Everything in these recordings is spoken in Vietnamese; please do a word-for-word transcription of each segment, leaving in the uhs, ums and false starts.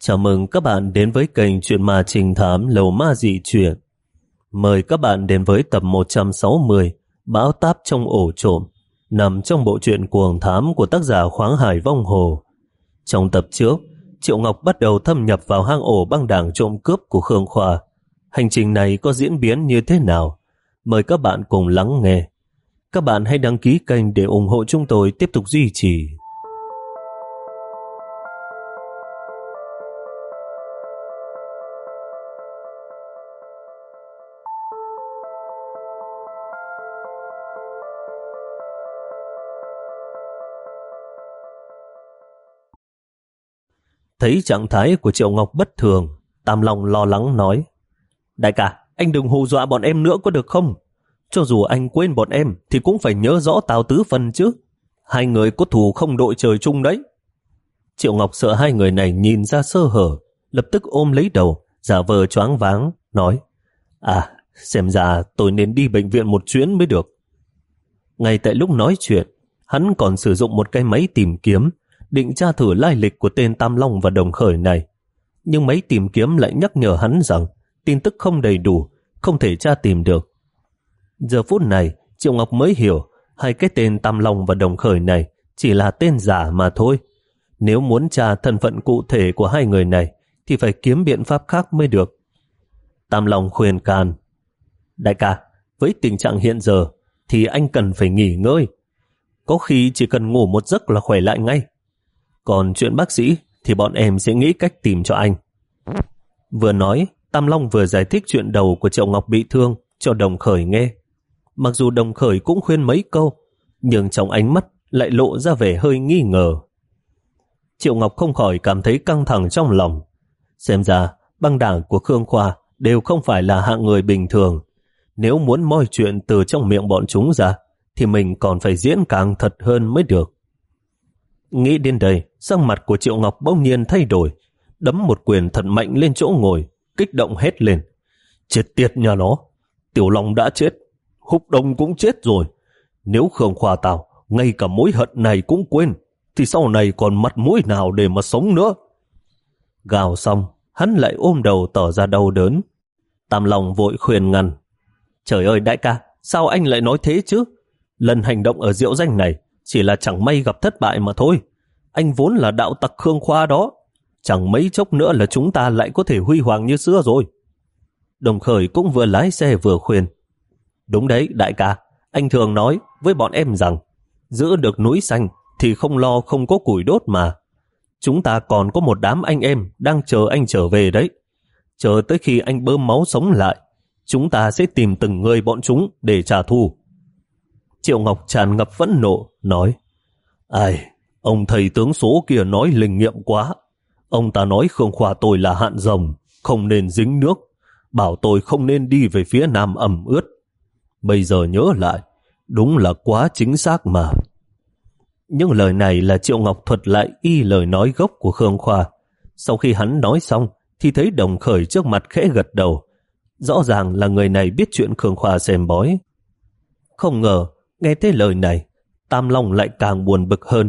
Chào mừng các bạn đến với kênh Chuyện Ma Trinh Thám Lầu Ma Dị Chuyện. Mời các bạn đến với tập một trăm sáu mươi Bão Táp Trong Ổ Trộm, nằm trong bộ truyện Cuồng Thám của tác giả Khoáng Hải Vong Hồ. Trong tập trước, Triệu Ngọc bắt đầu thâm nhập vào hang ổ băng đảng trộm cướp của Khương Khoa. Hành trình này có diễn biến như thế nào? Mời các bạn cùng lắng nghe. Các bạn hãy đăng ký kênh để ủng hộ chúng tôi tiếp tục duy trì. Thấy trạng thái của Triệu Ngọc bất thường, Tam Long lo lắng nói: Đại ca, anh đừng hù dọa bọn em nữa có được không? Cho dù anh quên bọn em thì cũng phải nhớ rõ Tào Tứ Phân chứ. Hai người có thù không đội trời chung đấy. Triệu Ngọc sợ hai người này nhìn ra sơ hở, lập tức ôm lấy đầu, giả vờ choáng váng, nói: À, xem ra tôi nên đi bệnh viện một chuyến mới được. Ngay tại lúc nói chuyện, hắn còn sử dụng một cái máy tìm kiếm, định tra thử lai lịch của tên Tam Long và Đồng Khởi này. Nhưng máy tìm kiếm lại nhắc nhở hắn rằng tin tức không đầy đủ, không thể tra tìm được. Giờ phút này, Triệu Ngọc mới hiểu hai cái tên Tam Long và Đồng Khởi này chỉ là tên giả mà thôi. Nếu muốn tra thân phận cụ thể của hai người này thì phải kiếm biện pháp khác mới được. Tam Long khuyên can: Đại ca, với tình trạng hiện giờ thì anh cần phải nghỉ ngơi. Có khi chỉ cần ngủ một giấc là khỏe lại ngay. Còn chuyện bác sĩ thì bọn em sẽ nghĩ cách tìm cho anh. Vừa nói, Tam Long vừa giải thích chuyện đầu của Triệu Ngọc bị thương cho Đồng Khởi nghe. Mặc dù Đồng Khởi cũng khuyên mấy câu, nhưng trong ánh mắt lại lộ ra vẻ hơi nghi ngờ. Triệu Ngọc không khỏi cảm thấy căng thẳng trong lòng. Xem ra băng đảng của Khương Khoa đều không phải là hạng người bình thường. Nếu muốn moi chuyện từ trong miệng bọn chúng ra thì mình còn phải diễn càng thật hơn mới được. Nghĩ đến đây, sắc mặt của Triệu Ngọc bỗng nhiên thay đổi, đấm một quyền thật mạnh lên chỗ ngồi, kích động hét lên: Chết tiệt nhà nó, Tiểu Long đã chết, Húc Đông cũng chết rồi. Nếu Khương Khoa tao ngay cả mối hận này cũng quên thì sau này còn mặt mũi nào để mà sống nữa. Gào xong, hắn lại ôm đầu tỏ ra đau đớn. Tam Long vội khuyên ngăn: Trời ơi đại ca, sao anh lại nói thế chứ? Lần hành động ở Diệu Danh này chỉ là chẳng may gặp thất bại mà thôi. Anh vốn là đạo tặc Khương Khoa đó. Chẳng mấy chốc nữa là chúng ta lại có thể huy hoàng như xưa rồi. Đồng Khởi cũng vừa lái xe vừa khuyên: Đúng đấy đại ca, anh thường nói với bọn em rằng giữ được núi xanh thì không lo không có củi đốt mà. Chúng ta còn có một đám anh em đang chờ anh trở về đấy. Chờ tới khi anh bơm máu sống lại, chúng ta sẽ tìm từng người bọn chúng để trả thù. Triệu Ngọc tràn ngập phẫn nộ, nói: Ai, ông thầy tướng số kia nói linh nghiệm quá. Ông ta nói Khương Khoa tôi là hạn rồng, không nên dính nước, bảo tôi không nên đi về phía nam ẩm ướt. Bây giờ nhớ lại, đúng là quá chính xác mà. Những lời này là Triệu Ngọc thuật lại y lời nói gốc của Khương Khoa. Sau khi hắn nói xong thì thấy Đồng Khởi trước mặt khẽ gật đầu. Rõ ràng là người này biết chuyện Khương Khoa xem bói. Không ngờ, nghe thấy lời này, Tam Long lại càng buồn bực hơn.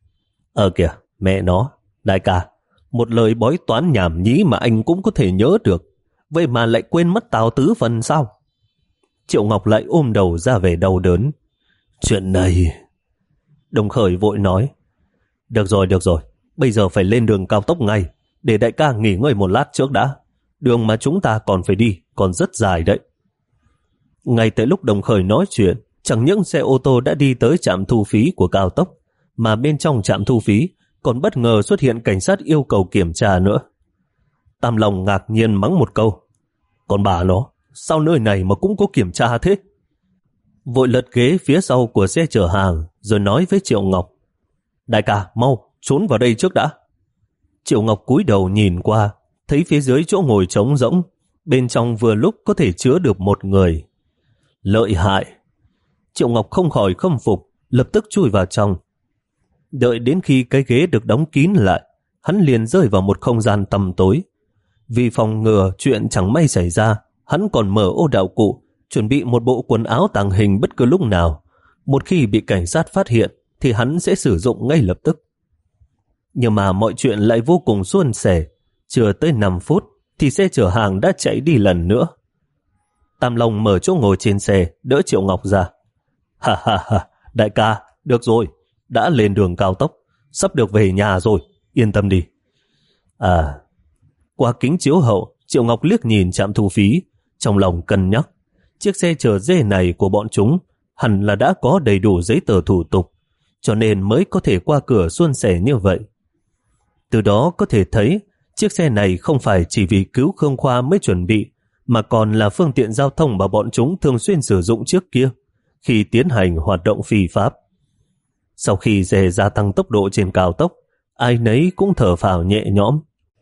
Ờ kìa, mẹ nó, đại ca, một lời bói toán nhảm nhí mà anh cũng có thể nhớ được, vậy mà lại quên mất Tào Tứ Phân sao? Triệu Ngọc lại ôm đầu ra vẻ đau đớn. Chuyện này... Đồng Khởi vội nói: Được rồi, được rồi, bây giờ phải lên đường cao tốc ngay, để đại ca nghỉ ngơi một lát trước đã. Đường mà chúng ta còn phải đi còn rất dài đấy. Ngay tới lúc Đồng Khởi nói chuyện, chẳng những xe ô tô đã đi tới trạm thu phí của cao tốc, mà bên trong trạm thu phí còn bất ngờ xuất hiện cảnh sát yêu cầu kiểm tra nữa. Tam Long ngạc nhiên mắng một câu: Còn bà nó, sao nơi này mà cũng có kiểm tra thế? Vội lật ghế phía sau của xe chở hàng rồi nói với Triệu Ngọc: Đại ca, mau, trốn vào đây trước đã. Triệu Ngọc cúi đầu nhìn qua, thấy phía dưới chỗ ngồi trống rỗng, bên trong vừa lúc có thể chứa được một người. Lợi hại! Triệu Ngọc không khỏi khâm phục, lập tức chui vào trong. Đợi đến khi cái ghế được đóng kín lại, hắn liền rơi vào một không gian tăm tối. Vì phòng ngừa chuyện chẳng may xảy ra, hắn còn mở ô đạo cụ, chuẩn bị một bộ quần áo tàng hình bất cứ lúc nào. Một khi bị cảnh sát phát hiện thì hắn sẽ sử dụng ngay lập tức. Nhưng mà mọi chuyện lại vô cùng suôn sẻ. Chưa tới năm phút thì xe chở hàng đã chạy đi lần nữa. Tam Long mở chỗ ngồi trên xe, đỡ Triệu Ngọc ra. Ha ha ha, đại ca, được rồi, đã lên đường cao tốc, sắp được về nhà rồi, yên tâm đi. À, qua kính chiếu hậu, Triệu Ngọc liếc nhìn trạm thu phí, trong lòng cân nhắc, chiếc xe chở dê này của bọn chúng hẳn là đã có đầy đủ giấy tờ thủ tục, cho nên mới có thể qua cửa suôn sẻ như vậy. Từ đó có thể thấy, chiếc xe này không phải chỉ vì cứu Khương Khoa mới chuẩn bị, mà còn là phương tiện giao thông mà bọn chúng thường xuyên sử dụng trước kia, khi tiến hành hoạt động phi pháp. Sau khi xe gia tăng tốc độ trên cao tốc, ai nấy cũng thở phào nhẹ nhõm.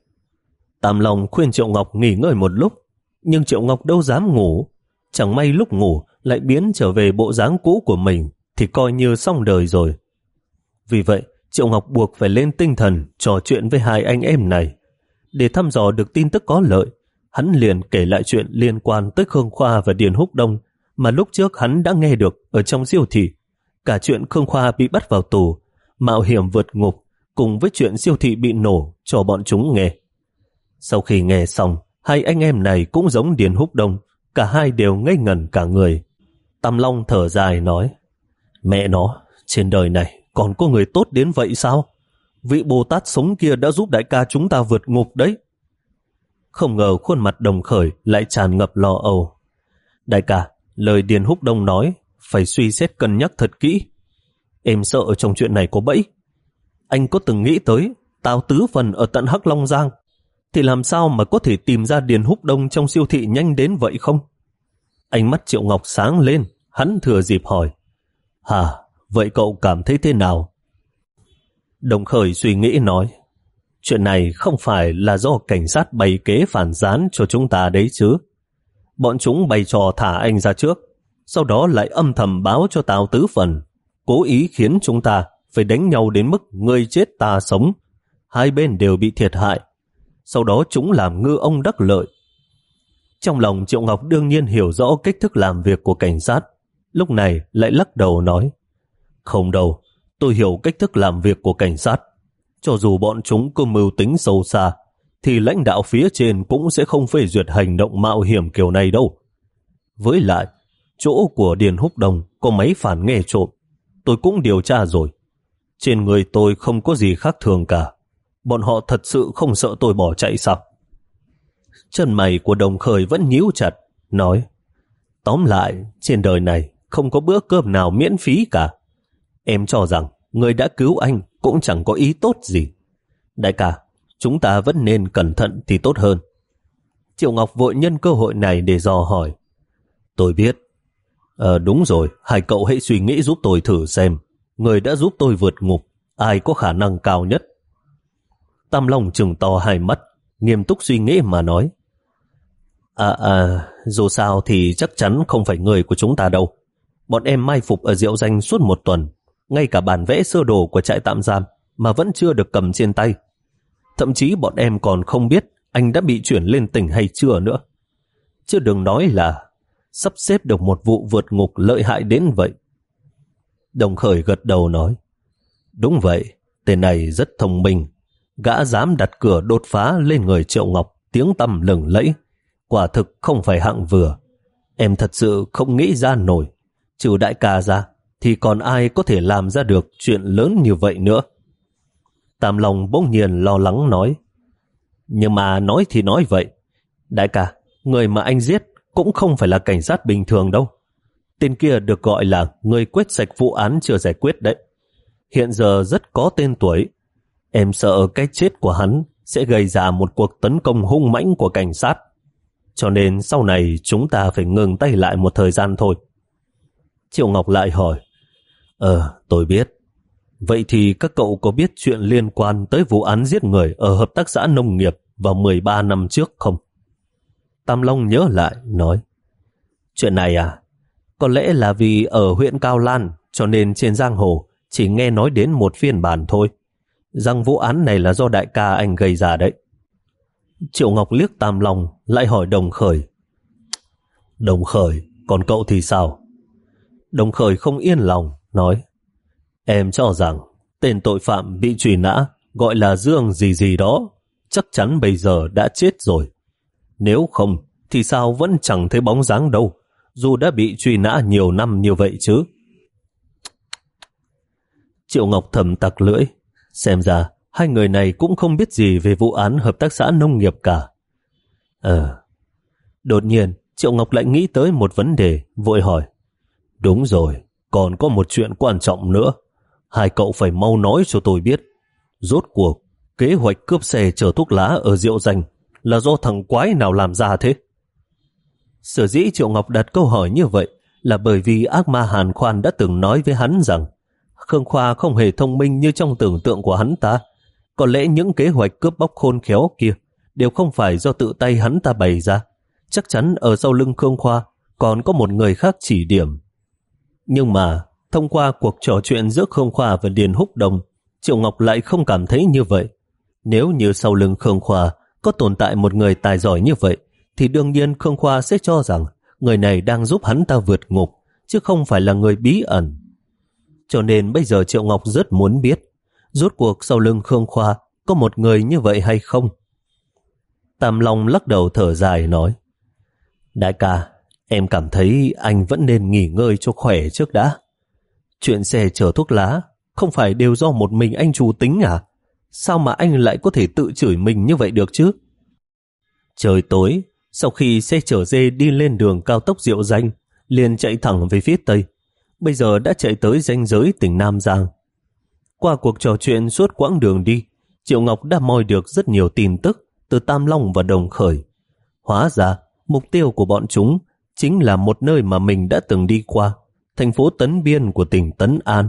Tam Long khuyên Triệu Ngọc nghỉ ngơi một lúc, nhưng Triệu Ngọc đâu dám ngủ. Chẳng may lúc ngủ lại biến trở về bộ dáng cũ của mình, thì coi như xong đời rồi. Vì vậy, Triệu Ngọc buộc phải lên tinh thần trò chuyện với hai anh em này. Để thăm dò được tin tức có lợi, hắn liền kể lại chuyện liên quan tới Khương Khoa và Điền Húc Đông mà lúc trước hắn đã nghe được ở trong siêu thị. Cả chuyện Khương Khoa bị bắt vào tù, mạo hiểm vượt ngục, cùng với chuyện siêu thị bị nổ cho bọn chúng nghe. Sau khi nghe xong, hai anh em này cũng giống Điền Húc Đông, cả hai đều ngây ngẩn cả người. Tam Long thở dài nói, mẹ nó, trên đời này còn có người tốt đến vậy sao? Vị Bồ Tát sống kia đã giúp đại ca chúng ta vượt ngục đấy. Không ngờ khuôn mặt Đồng Khởi lại tràn ngập lo âu. Đại ca, lời Điền Húc Đông nói phải suy xét cân nhắc thật kỹ. Em sợ trong chuyện này có bẫy. Anh có từng nghĩ tới Tào Tứ Phần ở tận Hắc Long Giang, thì làm sao mà có thể tìm ra Điền Húc Đông trong siêu thị nhanh đến vậy không? Ánh mắt Triệu Ngọc sáng lên, hắn thừa dịp hỏi, hả, vậy cậu cảm thấy thế nào? Đồng Khởi suy nghĩ nói, chuyện này không phải là do cảnh sát bày kế phản gián cho chúng ta đấy chứ. Bọn chúng bày trò thả anh ra trước, sau đó lại âm thầm báo cho Tào Tứ Phần, cố ý khiến chúng ta phải đánh nhau đến mức người chết ta sống. Hai bên đều bị thiệt hại. Sau đó chúng làm ngư ông đắc lợi. Trong lòng Triệu Ngọc đương nhiên hiểu rõ cách thức làm việc của cảnh sát, lúc này lại lắc đầu nói, không đâu, tôi hiểu cách thức làm việc của cảnh sát. Cho dù bọn chúng có mưu tính sâu xa, thì lãnh đạo phía trên cũng sẽ không phê duyệt hành động mạo hiểm kiểu này đâu. Với lại, chỗ của Điền Húc Đông có máy phản nghe trộm, tôi cũng điều tra rồi. Trên người tôi không có gì khác thường cả. Bọn họ thật sự không sợ tôi bỏ chạy sao? Chân mày của Đồng Khởi vẫn nhíu chặt, nói, tóm lại, trên đời này không có bữa cơm nào miễn phí cả. Em cho rằng người đã cứu anh cũng chẳng có ý tốt gì. Đại ca, chúng ta vẫn nên cẩn thận thì tốt hơn. Triệu Ngọc vội nhân cơ hội này để dò hỏi. Tôi biết. Ờ đúng rồi, hai cậu hãy suy nghĩ giúp tôi thử xem, người đã giúp tôi vượt ngục, ai có khả năng cao nhất? Tam Long trừng to hai mắt, nghiêm túc suy nghĩ mà nói. À à, dù sao thì chắc chắn không phải người của chúng ta đâu. Bọn em mai phục ở Diệu Danh suốt một tuần, ngay cả bản vẽ sơ đồ của trại tạm giam mà vẫn chưa được cầm trên tay. Thậm chí bọn em còn không biết anh đã bị chuyển lên tỉnh hay chưa nữa. Chứ đừng nói là sắp xếp được một vụ vượt ngục lợi hại đến vậy. Đồng Khởi gật đầu nói, đúng vậy, tên này rất thông minh. Gã dám đặt cửa đột phá lên người Triệu Ngọc, tiếng tăm lừng lẫy, quả thực không phải hạng vừa. Em thật sự không nghĩ ra nổi, trừ đại ca ra thì còn ai có thể làm ra được chuyện lớn như vậy nữa. Tam Long bỗng nhiên lo lắng nói, nhưng mà nói thì nói vậy, đại ca, người mà anh giết cũng không phải là cảnh sát bình thường đâu. Tên kia được gọi là người quét sạch vụ án chưa giải quyết đấy. Hiện giờ rất có tên tuổi. Em sợ cái chết của hắn sẽ gây ra một cuộc tấn công hung mãnh của cảnh sát. Cho nên sau này chúng ta phải ngừng tay lại một thời gian thôi. Triệu Ngọc lại hỏi, Ờ, tôi biết. Vậy thì các cậu có biết chuyện liên quan tới vụ án giết người ở hợp tác xã nông nghiệp vào mười ba năm trước không? Tam Long nhớ lại, nói, chuyện này à, có lẽ là vì ở huyện Cao Lan, cho nên trên giang hồ chỉ nghe nói đến một phiên bản thôi, rằng vụ án này là do đại ca anh gây ra đấy. Triệu Ngọc liếc Tam Long, lại hỏi Đồng Khởi. Đồng Khởi, còn cậu thì sao? Đồng Khởi không yên lòng, nói, em cho rằng tên tội phạm bị truy nã gọi là Dương gì gì đó, chắc chắn bây giờ đã chết rồi. Nếu không thì sao vẫn chẳng thấy bóng dáng đâu, dù đã bị truy nã nhiều năm như vậy chứ. Triệu Ngọc thầm tặc lưỡi, xem ra hai người này cũng không biết gì về vụ án hợp tác xã nông nghiệp cả. Ờ. Đột nhiên, Triệu Ngọc lại nghĩ tới một vấn đề, vội hỏi. Đúng rồi, còn có một chuyện quan trọng nữa. Hai cậu phải mau nói cho tôi biết. Rốt cuộc, kế hoạch cướp xe chở thuốc lá ở Diệu Danh là do thằng quái nào làm ra thế? Sở dĩ Triệu Ngọc đặt câu hỏi như vậy là bởi vì ác ma Hàn Khoan đã từng nói với hắn rằng Khương Khoa không hề thông minh như trong tưởng tượng của hắn ta. Có lẽ những kế hoạch cướp bóc khôn khéo kia đều không phải do tự tay hắn ta bày ra. Chắc chắn ở sau lưng Khương Khoa còn có một người khác chỉ điểm. Nhưng mà thông qua cuộc trò chuyện giữa Khương Khoa và Điền Húc Đông, Triệu Ngọc lại không cảm thấy như vậy. Nếu như sau lưng Khương Khoa có tồn tại một người tài giỏi như vậy, thì đương nhiên Khương Khoa sẽ cho rằng người này đang giúp hắn ta vượt ngục, chứ không phải là người bí ẩn. Cho nên bây giờ Triệu Ngọc rất muốn biết, rốt cuộc sau lưng Khương Khoa có một người như vậy hay không? Tam Long lắc đầu thở dài nói, đại ca, em cảm thấy anh vẫn nên nghỉ ngơi cho khỏe trước đã. Chuyện xe chở thuốc lá không phải đều do một mình anh chủ tính à? Sao mà anh lại có thể tự chửi mình như vậy được chứ? Trời tối, sau khi xe chở dê đi lên đường cao tốc Diệu Danh, liền chạy thẳng về phía tây. Bây giờ đã chạy tới ranh giới tỉnh Nam Giang. Qua cuộc trò chuyện suốt quãng đường đi, Triệu Ngọc đã moi được rất nhiều tin tức từ Tam Long và Đồng Khởi. Hóa ra, mục tiêu của bọn chúng chính là một nơi mà mình đã từng đi qua, thành phố Tấn Biên của tỉnh Tấn An.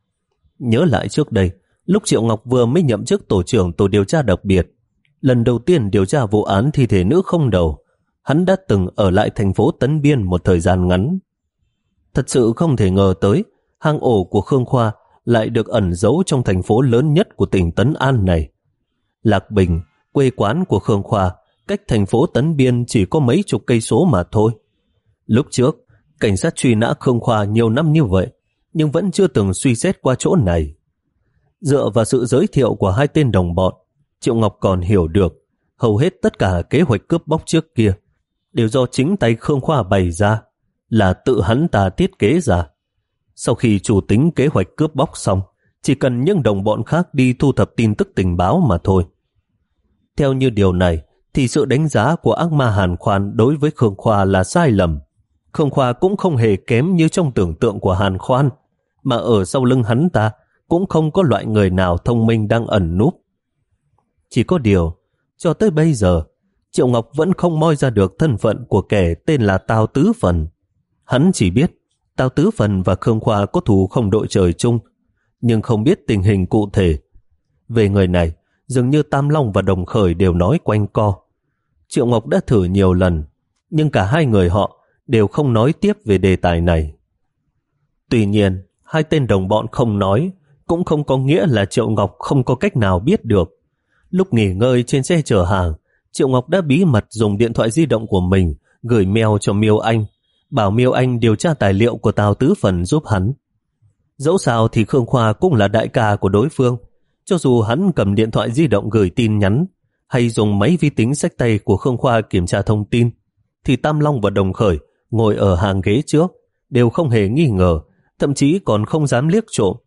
Nhớ lại trước đây, lúc Triệu Ngọc vừa mới nhậm chức tổ trưởng tổ điều tra đặc biệt, lần đầu tiên điều tra vụ án thi thể nữ không đầu, hắn đã từng ở lại thành phố Tấn Biên một thời gian ngắn. Thật sự không thể ngờ tới, hang ổ của Khương Khoa lại được ẩn giấu trong thành phố lớn nhất của tỉnh Tấn An này. Lạc Bình, quê quán của Khương Khoa, cách thành phố Tấn Biên chỉ có mấy chục cây số mà thôi. Lúc trước, cảnh sát truy nã Khương Khoa nhiều năm như vậy, nhưng vẫn chưa từng suy xét qua chỗ này. Dựa vào sự giới thiệu của hai tên đồng bọn, Triệu Ngọc còn hiểu được hầu hết tất cả kế hoạch cướp bóc trước kia đều do chính tay Khương Khoa bày ra, là tự hắn ta thiết kế ra. Sau khi chủ tính kế hoạch cướp bóc xong, chỉ cần những đồng bọn khác đi thu thập tin tức tình báo mà thôi. Theo như điều này, thì sự đánh giá của ác ma Hàn Khoan đối với Khương Khoa là sai lầm. Khương Khoa cũng không hề kém như trong tưởng tượng của Hàn Khoan, mà ở sau lưng hắn ta cũng không có loại người nào thông minh đang ẩn núp. Chỉ có điều, cho tới bây giờ, Triệu Ngọc vẫn không moi ra được thân phận của kẻ tên là Tào Tứ Phần. Hắn chỉ biết Tào Tứ Phần và Khương Khoa có thù không đội trời chung, nhưng không biết tình hình cụ thể. Về người này, dường như Tam Long và Đồng Khởi đều nói quanh co. Triệu Ngọc đã thử nhiều lần, nhưng cả hai người họ đều không nói tiếp về đề tài này. Tuy nhiên, hai tên đồng bọn không nói, cũng không có nghĩa là Triệu Ngọc không có cách nào biết được. Lúc nghỉ ngơi trên xe chở hàng, Triệu Ngọc đã bí mật dùng điện thoại di động của mình gửi mail cho Miêu Anh, bảo Miêu Anh điều tra tài liệu của Tào Tứ Phần giúp hắn. Dẫu sao thì Khương Khoa cũng là đại ca của đối phương, cho dù hắn cầm điện thoại di động gửi tin nhắn hay dùng máy vi tính xách tay của Khương Khoa kiểm tra thông tin, thì Tam Long và Đồng Khởi ngồi ở hàng ghế trước đều không hề nghi ngờ, thậm chí còn không dám liếc trộm.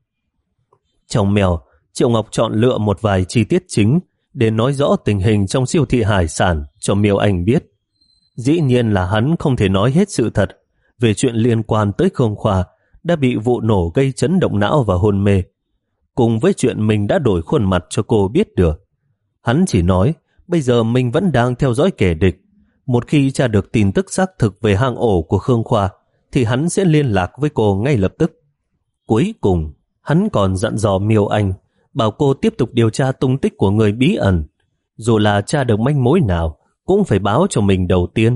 Trong mail, Triệu Ngọc chọn lựa một vài chi tiết chính để nói rõ tình hình trong siêu thị hải sản cho Miêu Anh biết. Dĩ nhiên là hắn không thể nói hết sự thật về chuyện liên quan tới Khương Khoa đã bị vụ nổ gây chấn động não và hôn mê, cùng với chuyện mình đã đổi khuôn mặt cho cô biết được. Hắn chỉ nói bây giờ mình vẫn đang theo dõi kẻ địch. Một khi tra được tin tức xác thực về hang ổ của Khương Khoa thì hắn sẽ liên lạc với cô ngay lập tức. Cuối cùng, hắn còn dặn dò Miêu Anh bảo cô tiếp tục điều tra tung tích của người bí ẩn. Dù là tra được manh mối nào cũng phải báo cho mình đầu tiên.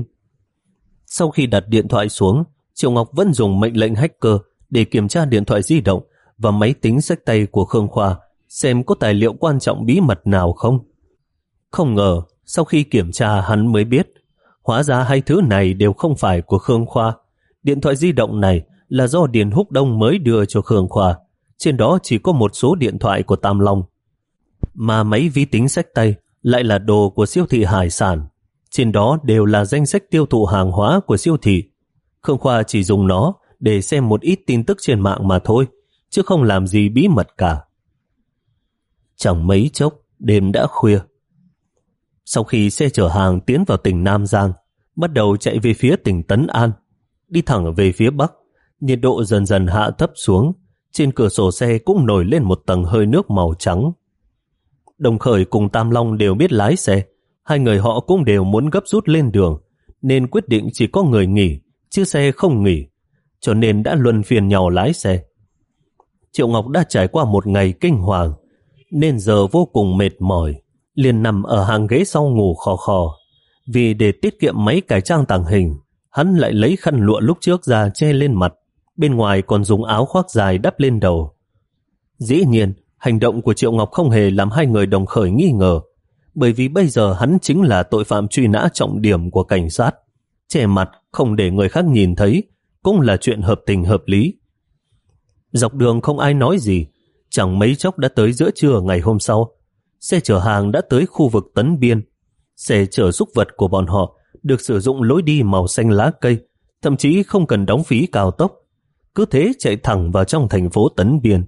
Sau khi đặt điện thoại xuống, Triệu Ngọc vẫn dùng mệnh lệnh hacker để kiểm tra điện thoại di động và máy tính xách tay của Khương Khoa xem có tài liệu quan trọng bí mật nào không. Không ngờ, sau khi kiểm tra hắn mới biết, hóa ra hai thứ này đều không phải của Khương Khoa. Điện thoại di động này là do Điền Húc Đông mới đưa cho Khương Khoa. Trên đó chỉ có một số điện thoại của Tam Long. Mà máy vi tính xách tay lại là đồ của siêu thị hải sản. Trên đó đều là danh sách tiêu thụ hàng hóa của siêu thị. Khương Khoa chỉ dùng nó để xem một ít tin tức trên mạng mà thôi, chứ không làm gì bí mật cả. Chẳng mấy chốc, đêm đã khuya. Sau khi xe chở hàng tiến vào tỉnh Nam Giang, bắt đầu chạy về phía tỉnh Tấn An, đi thẳng về phía Bắc, nhiệt độ dần dần hạ thấp xuống, trên cửa sổ xe cũng nổi lên một tầng hơi nước màu trắng. Đồng Khởi cùng Tam Long đều biết lái xe, hai người họ cũng đều muốn gấp rút lên đường, nên quyết định chỉ có người nghỉ, chứ xe không nghỉ, cho nên đã luân phiên nhau lái xe. Triệu Ngọc đã trải qua một ngày kinh hoàng, nên giờ vô cùng mệt mỏi, liền nằm ở hàng ghế sau ngủ khò khò. Vì để tiết kiệm máy cải trang tàng hình, hắn lại lấy khăn lụa lúc trước ra che lên mặt, bên ngoài còn dùng áo khoác dài đắp lên đầu. Dĩ nhiên, hành động của Triệu Ngọc không hề làm hai người Đồng Khởi nghi ngờ, bởi vì bây giờ hắn chính là tội phạm truy nã trọng điểm của cảnh sát. Che mặt không để người khác nhìn thấy cũng là chuyện hợp tình hợp lý. Dọc đường không ai nói gì, chẳng mấy chốc đã tới giữa trưa ngày hôm sau. Xe chở hàng đã tới khu vực Tấn Biên. Xe chở súc vật của bọn họ được sử dụng lối đi màu xanh lá cây, thậm chí không cần đóng phí cao tốc, cứ thế chạy thẳng vào trong thành phố Tấn Biên.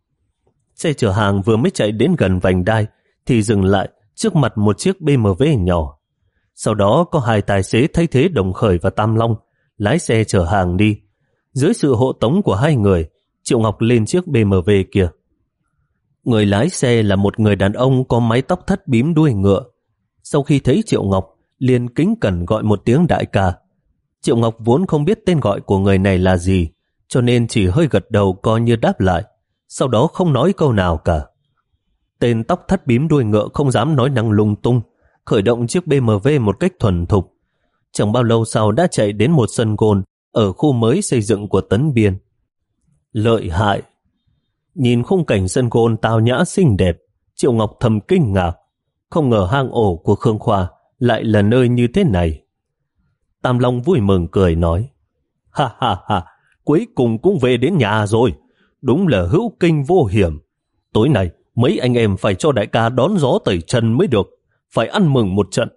Xe chở hàng vừa mới chạy đến gần vành đai thì dừng lại trước mặt một chiếc bê em vê nhỏ. Sau đó có hai tài xế thay thế Đồng Khởi và Tam Long lái xe chở hàng đi. Dưới sự hộ tống của hai người, Triệu Ngọc lên chiếc bê em vê kia. Người lái xe là một người đàn ông có mái tóc thắt bím đuôi ngựa. Sau khi thấy Triệu Ngọc, liền kính cẩn gọi một tiếng đại ca. Triệu Ngọc vốn không biết tên gọi của người này là gì, cho nên chỉ hơi gật đầu coi như đáp lại, sau đó không nói câu nào cả. Tên tóc thắt bím đuôi ngựa không dám nói năng lung tung, khởi động chiếc bê em vê một cách thuần thục. Chẳng bao lâu sau đã chạy đến một sân golf ở khu mới xây dựng của Tấn Biên. Lợi hại! Nhìn khung cảnh sân golf tao nhã xinh đẹp, Triệu Ngọc thầm kinh ngạc, không ngờ hang ổ của Khương Khoa lại là nơi như thế này. Tam Long vui mừng cười nói, ha ha ha, cuối cùng cũng về đến nhà rồi, đúng là hữu kinh vô hiểm. Tối nay mấy anh em phải cho đại ca đón gió tẩy trần mới được, phải ăn mừng một trận.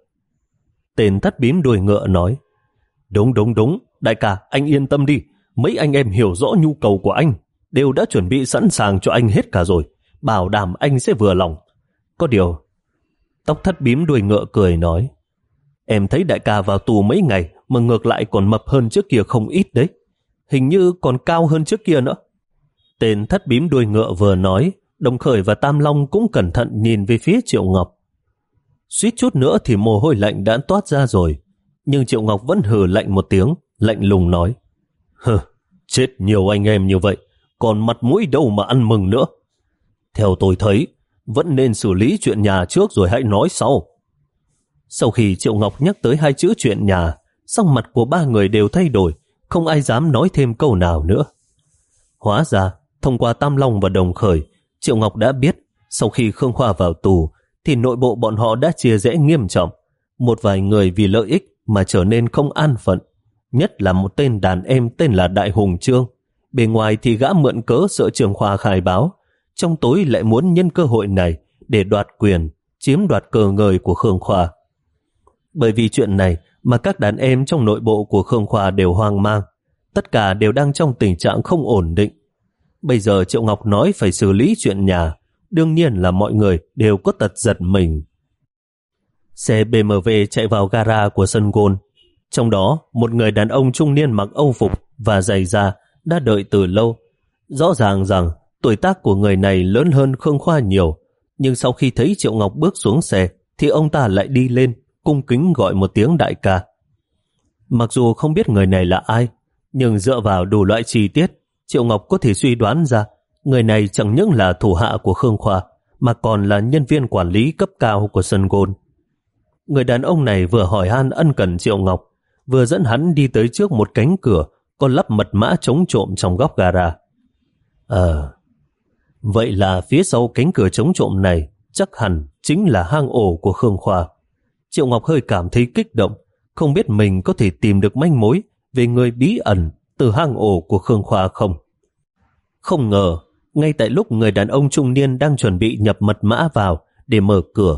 Tên thắt bím đuôi ngựa nói, đúng đúng đúng, đại ca anh yên tâm đi, mấy anh em hiểu rõ nhu cầu của anh, đều đã chuẩn bị sẵn sàng cho anh hết cả rồi, bảo đảm anh sẽ vừa lòng. Có điều, tóc thắt bím đuôi ngựa cười nói, em thấy đại ca vào tù mấy ngày mà ngược lại còn mập hơn trước kia không ít đấy, hình như còn cao hơn trước kia nữa. Tên thắt bím đuôi ngựa vừa nói, Đồng Khởi và Tam Long cũng cẩn thận nhìn về phía Triệu Ngọc. Suýt chút nữa thì mồ hôi lạnh đã toát ra rồi, nhưng Triệu Ngọc vẫn hừ lạnh một tiếng, lạnh lùng nói, hừ, chết nhiều anh em như vậy, còn mặt mũi đâu mà ăn mừng nữa. Theo tôi thấy, vẫn nên xử lý chuyện nhà trước rồi hãy nói sau. Sau khi Triệu Ngọc nhắc tới hai chữ chuyện nhà, sắc mặt của ba người đều thay đổi, không ai dám nói thêm câu nào nữa. Hóa ra, thông qua Tam Long và Đồng Khởi, Triệu Ngọc đã biết sau khi Khương Khoa vào tù thì nội bộ bọn họ đã chia rẽ nghiêm trọng. Một vài người vì lợi ích mà trở nên không an phận, nhất là một tên đàn em tên là Đại Hùng Trương. Bề ngoài thì gã mượn cớ sợ Trường Khoa khai báo, trong tối lại muốn nhân cơ hội này để đoạt quyền, chiếm đoạt cờ ngời của Khương Khoa. Bởi vì chuyện này mà các đàn em trong nội bộ của Khương Khoa đều hoang mang, tất cả đều đang trong tình trạng không ổn định. Bây giờ Triệu Ngọc nói phải xử lý chuyện nhà, đương nhiên là mọi người đều có tật giật mình. Xe bê em vê chạy vào gara của sân golf. Trong đó, một người đàn ông trung niên mặc âu phục và giày da đã đợi từ lâu. Rõ ràng rằng tuổi tác của người này lớn hơn Khương Khoa nhiều, nhưng sau khi thấy Triệu Ngọc bước xuống xe thì ông ta lại đi lên, cung kính gọi một tiếng đại ca. Mặc dù không biết người này là ai, nhưng dựa vào đủ loại chi tiết, Triệu Ngọc có thể suy đoán ra người này chẳng những là thủ hạ của Khương Khoa mà còn là nhân viên quản lý cấp cao của sân golf. Người đàn ông này vừa hỏi han ân cần Triệu Ngọc, vừa dẫn hắn đi tới trước một cánh cửa có lắp mật mã chống trộm trong góc gara. Ờ, vậy là phía sau cánh cửa chống trộm này chắc hẳn chính là hang ổ của Khương Khoa. Triệu Ngọc hơi cảm thấy kích động, không biết mình có thể tìm được manh mối về người bí ẩn từ hang ổ của Khương Khoa không. Không ngờ, ngay tại lúc người đàn ông trung niên đang chuẩn bị nhập mật mã vào để mở cửa,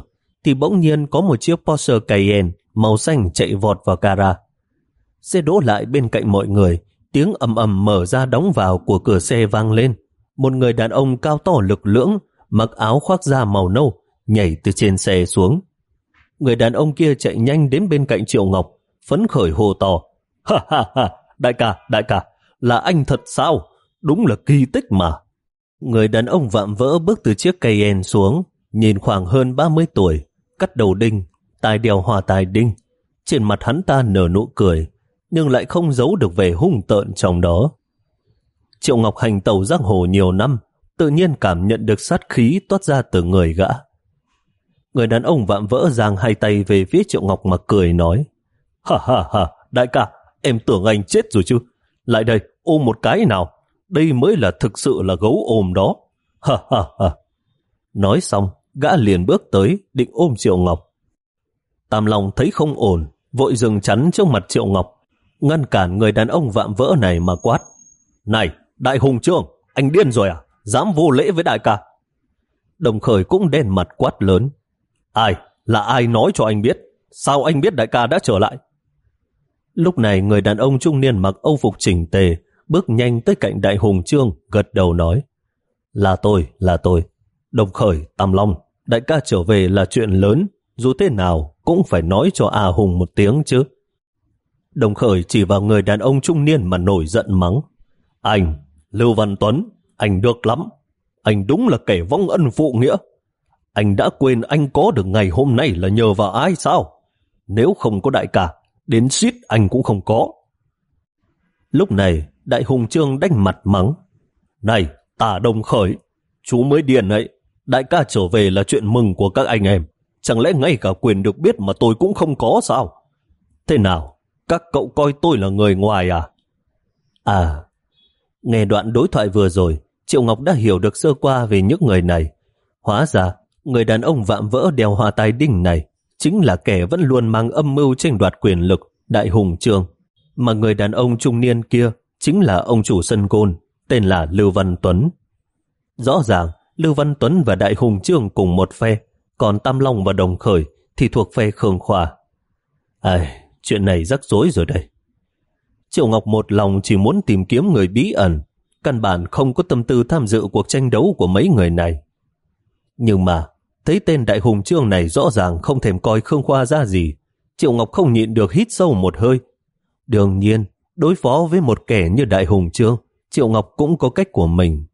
thì bỗng nhiên có một chiếc Porsche Cayenne màu xanh chạy vọt vào gara. Xe đỗ lại bên cạnh mọi người, tiếng ầm ầm mở ra đóng vào của cửa xe vang lên. Một người đàn ông cao to lực lưỡng, mặc áo khoác da màu nâu, nhảy từ trên xe xuống. Người đàn ông kia chạy nhanh đến bên cạnh Triệu Ngọc, phấn khởi hô to. Ha ha ha, đại ca, đại ca, là anh thật sao? Đúng là kỳ tích mà. Người đàn ông vạm vỡ bước từ chiếc Cayenne xuống, nhìn khoảng hơn ba mươi tuổi, cắt đầu đinh, tai đeo hoa tai đinh. Trên mặt hắn ta nở nụ cười, nhưng lại không giấu được vẻ hung tợn trong đó. Triệu Ngọc hành tẩu giang hồ nhiều năm, tự nhiên cảm nhận được sát khí toát ra từ người gã. Người đàn ông vạm vỡ giang hai tay về phía Triệu Ngọc mà cười nói. Ha ha ha, đại ca, em tưởng anh chết rồi chứ. Lại đây, ôm một cái nào. Đây mới là thực sự là gấu ôm đó. Ha ha ha. Nói xong, gã liền bước tới định ôm Triệu Ngọc. Tam Long thấy không ổn, vội dừng chắn trước mặt Triệu Ngọc, ngăn cản người đàn ông vạm vỡ này mà quát. Này, Đại Hùng Trương, anh điên rồi à? Dám vô lễ với đại ca. Đồng Khởi cũng đen mặt quát lớn. Ai? Là ai nói cho anh biết? Sao anh biết đại ca đã trở lại? Lúc này người đàn ông trung niên mặc âu phục chỉnh tề, bước nhanh tới cạnh Đại Hùng Trương, gật đầu nói. Là tôi, là tôi. Đồng Khởi, Tam Long, đại ca trở về là chuyện lớn, dù thế nào cũng phải nói cho A Hùng một tiếng chứ. Đồng Khởi chỉ vào người đàn ông trung niên mà nổi giận mắng. Anh, Lưu Văn Tuấn, anh được lắm. Anh đúng là kẻ vong ân phụ nghĩa. Anh đã quên anh có được ngày hôm nay là nhờ vào ai sao? Nếu không có đại ca, đến suýt anh cũng không có. Lúc này, Đại Hùng Trương đanh mặt mắng. Này, Tả Đồng Khởi, chú mới điên ấy. Đại ca trở về là chuyện mừng của các anh em. Chẳng lẽ ngay cả quyền được biết mà tôi cũng không có sao? Thế nào? Các cậu coi tôi là người ngoài à? À, nghe đoạn đối thoại vừa rồi, Triệu Ngọc đã hiểu được sơ qua về những người này. Hóa ra, người đàn ông vạm vỡ đeo hoa tai đinh này chính là kẻ vẫn luôn mang âm mưu tranh đoạt quyền lực, Đại Hùng Trương. Mà người đàn ông trung niên kia chính là ông chủ sân côn, tên là Lưu Văn Tuấn. Rõ ràng, Lưu Văn Tuấn và Đại Hùng Trương cùng một phe, còn Tam Long và Đồng Khởi thì thuộc phe Khương Khoa. Ai, chuyện này rắc rối rồi đây. Triệu Ngọc một lòng chỉ muốn tìm kiếm người bí ẩn, căn bản không có tâm tư tham dự cuộc tranh đấu của mấy người này. Nhưng mà, thấy tên Đại Hùng Trương này rõ ràng không thèm coi Khương Khoa ra gì, Triệu Ngọc không nhịn được hít sâu một hơi. Đương nhiên, đối phó với một kẻ như Đại Hùng Trương, Triệu Ngọc cũng có cách của mình.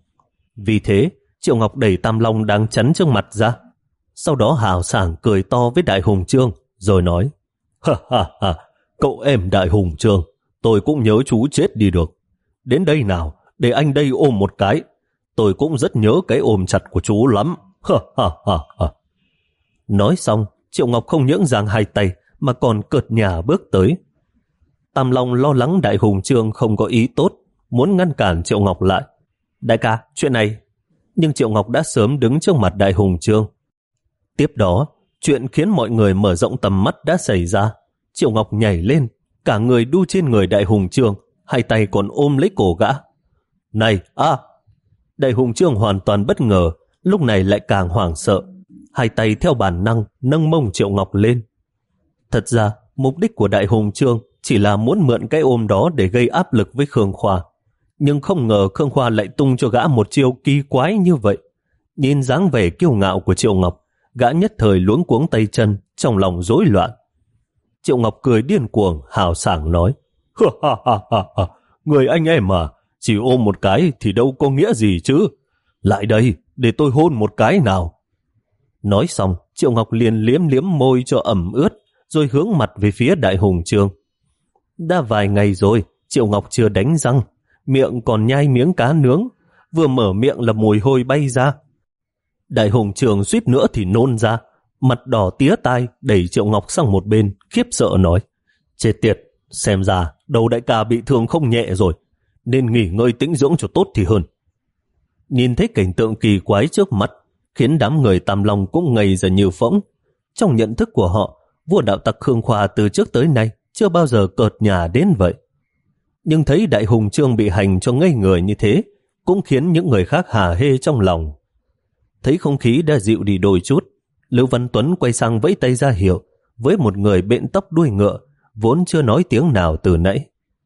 Vì thế, Triệu Ngọc đẩy Tam Long đang chắn trước mặt ra, sau đó hào sảng cười to với Đại Hùng Trương, rồi nói. Ha ha ha, cậu em Đại Hùng Trương, tôi cũng nhớ chú chết đi được. Đến đây nào, để anh đây ôm một cái. Tôi cũng rất nhớ cái ôm chặt của chú lắm. Ha ha ha ha. Nói xong, Triệu Ngọc không những giang hai tay mà còn cợt nhả bước tới. Tam Long lo lắng Đại Hùng Trương không có ý tốt, muốn ngăn cản Triệu Ngọc lại. Đại ca, chuyện này. Nhưng Triệu Ngọc đã sớm đứng trước mặt Đại Hùng Trương. Tiếp đó, chuyện khiến mọi người mở rộng tầm mắt đã xảy ra. Triệu Ngọc nhảy lên, cả người đu trên người Đại Hùng Trương, hai tay còn ôm lấy cổ gã. Này, à! Đại Hùng Trương hoàn toàn bất ngờ, lúc này lại càng hoảng sợ. Hai tay theo bản năng nâng mông Triệu Ngọc lên. Thật ra, mục đích của Đại Hùng Trương chỉ là muốn mượn cái ôm đó để gây áp lực với Khương Khoa. Nhưng không ngờ Khương Khoa lại tung cho gã một chiêu kỳ quái như vậy. Nhìn dáng vẻ kiêu ngạo của Triệu Ngọc, gã nhất thời luống cuống tay chân, trong lòng rối loạn. Triệu Ngọc cười điên cuồng, hào sảng nói. Ha ha ha ha, người anh em mà, chỉ ôm một cái thì đâu có nghĩa gì chứ. Lại đây, để tôi hôn một cái nào. Nói xong, Triệu Ngọc liền liếm liếm môi cho ẩm ướt, rồi hướng mặt về phía Đại Hùng Trương. Đã vài ngày rồi, Triệu Ngọc chưa đánh răng, miệng còn nhai miếng cá nướng, vừa mở miệng là mùi hôi bay ra. Đại Hùng Trương suýt nữa thì nôn ra, mặt đỏ tía tai, đẩy Triệu Ngọc sang một bên, khiếp sợ nói. Chết tiệt, xem ra đầu đại ca bị thương không nhẹ rồi, nên nghỉ ngơi tĩnh dưỡng cho tốt thì hơn. Nhìn thấy cảnh tượng kỳ quái trước mắt, khiến đám người Tam Long cũng ngây ra như phỗng. Trong nhận thức của họ, vua đạo tặc Khương Khoa từ trước tới nay chưa bao giờ cợt nhả đến vậy. Nhưng thấy Đại Hùng Trương bị hành cho ngây người như thế, cũng khiến những người khác hả hê trong lòng. Thấy không khí đã dịu đi đôi chút, Lưu Văn Tuấn quay sang vẫy tay ra hiệu với một người bện tóc đuôi ngựa, vốn chưa nói tiếng nào từ nãy.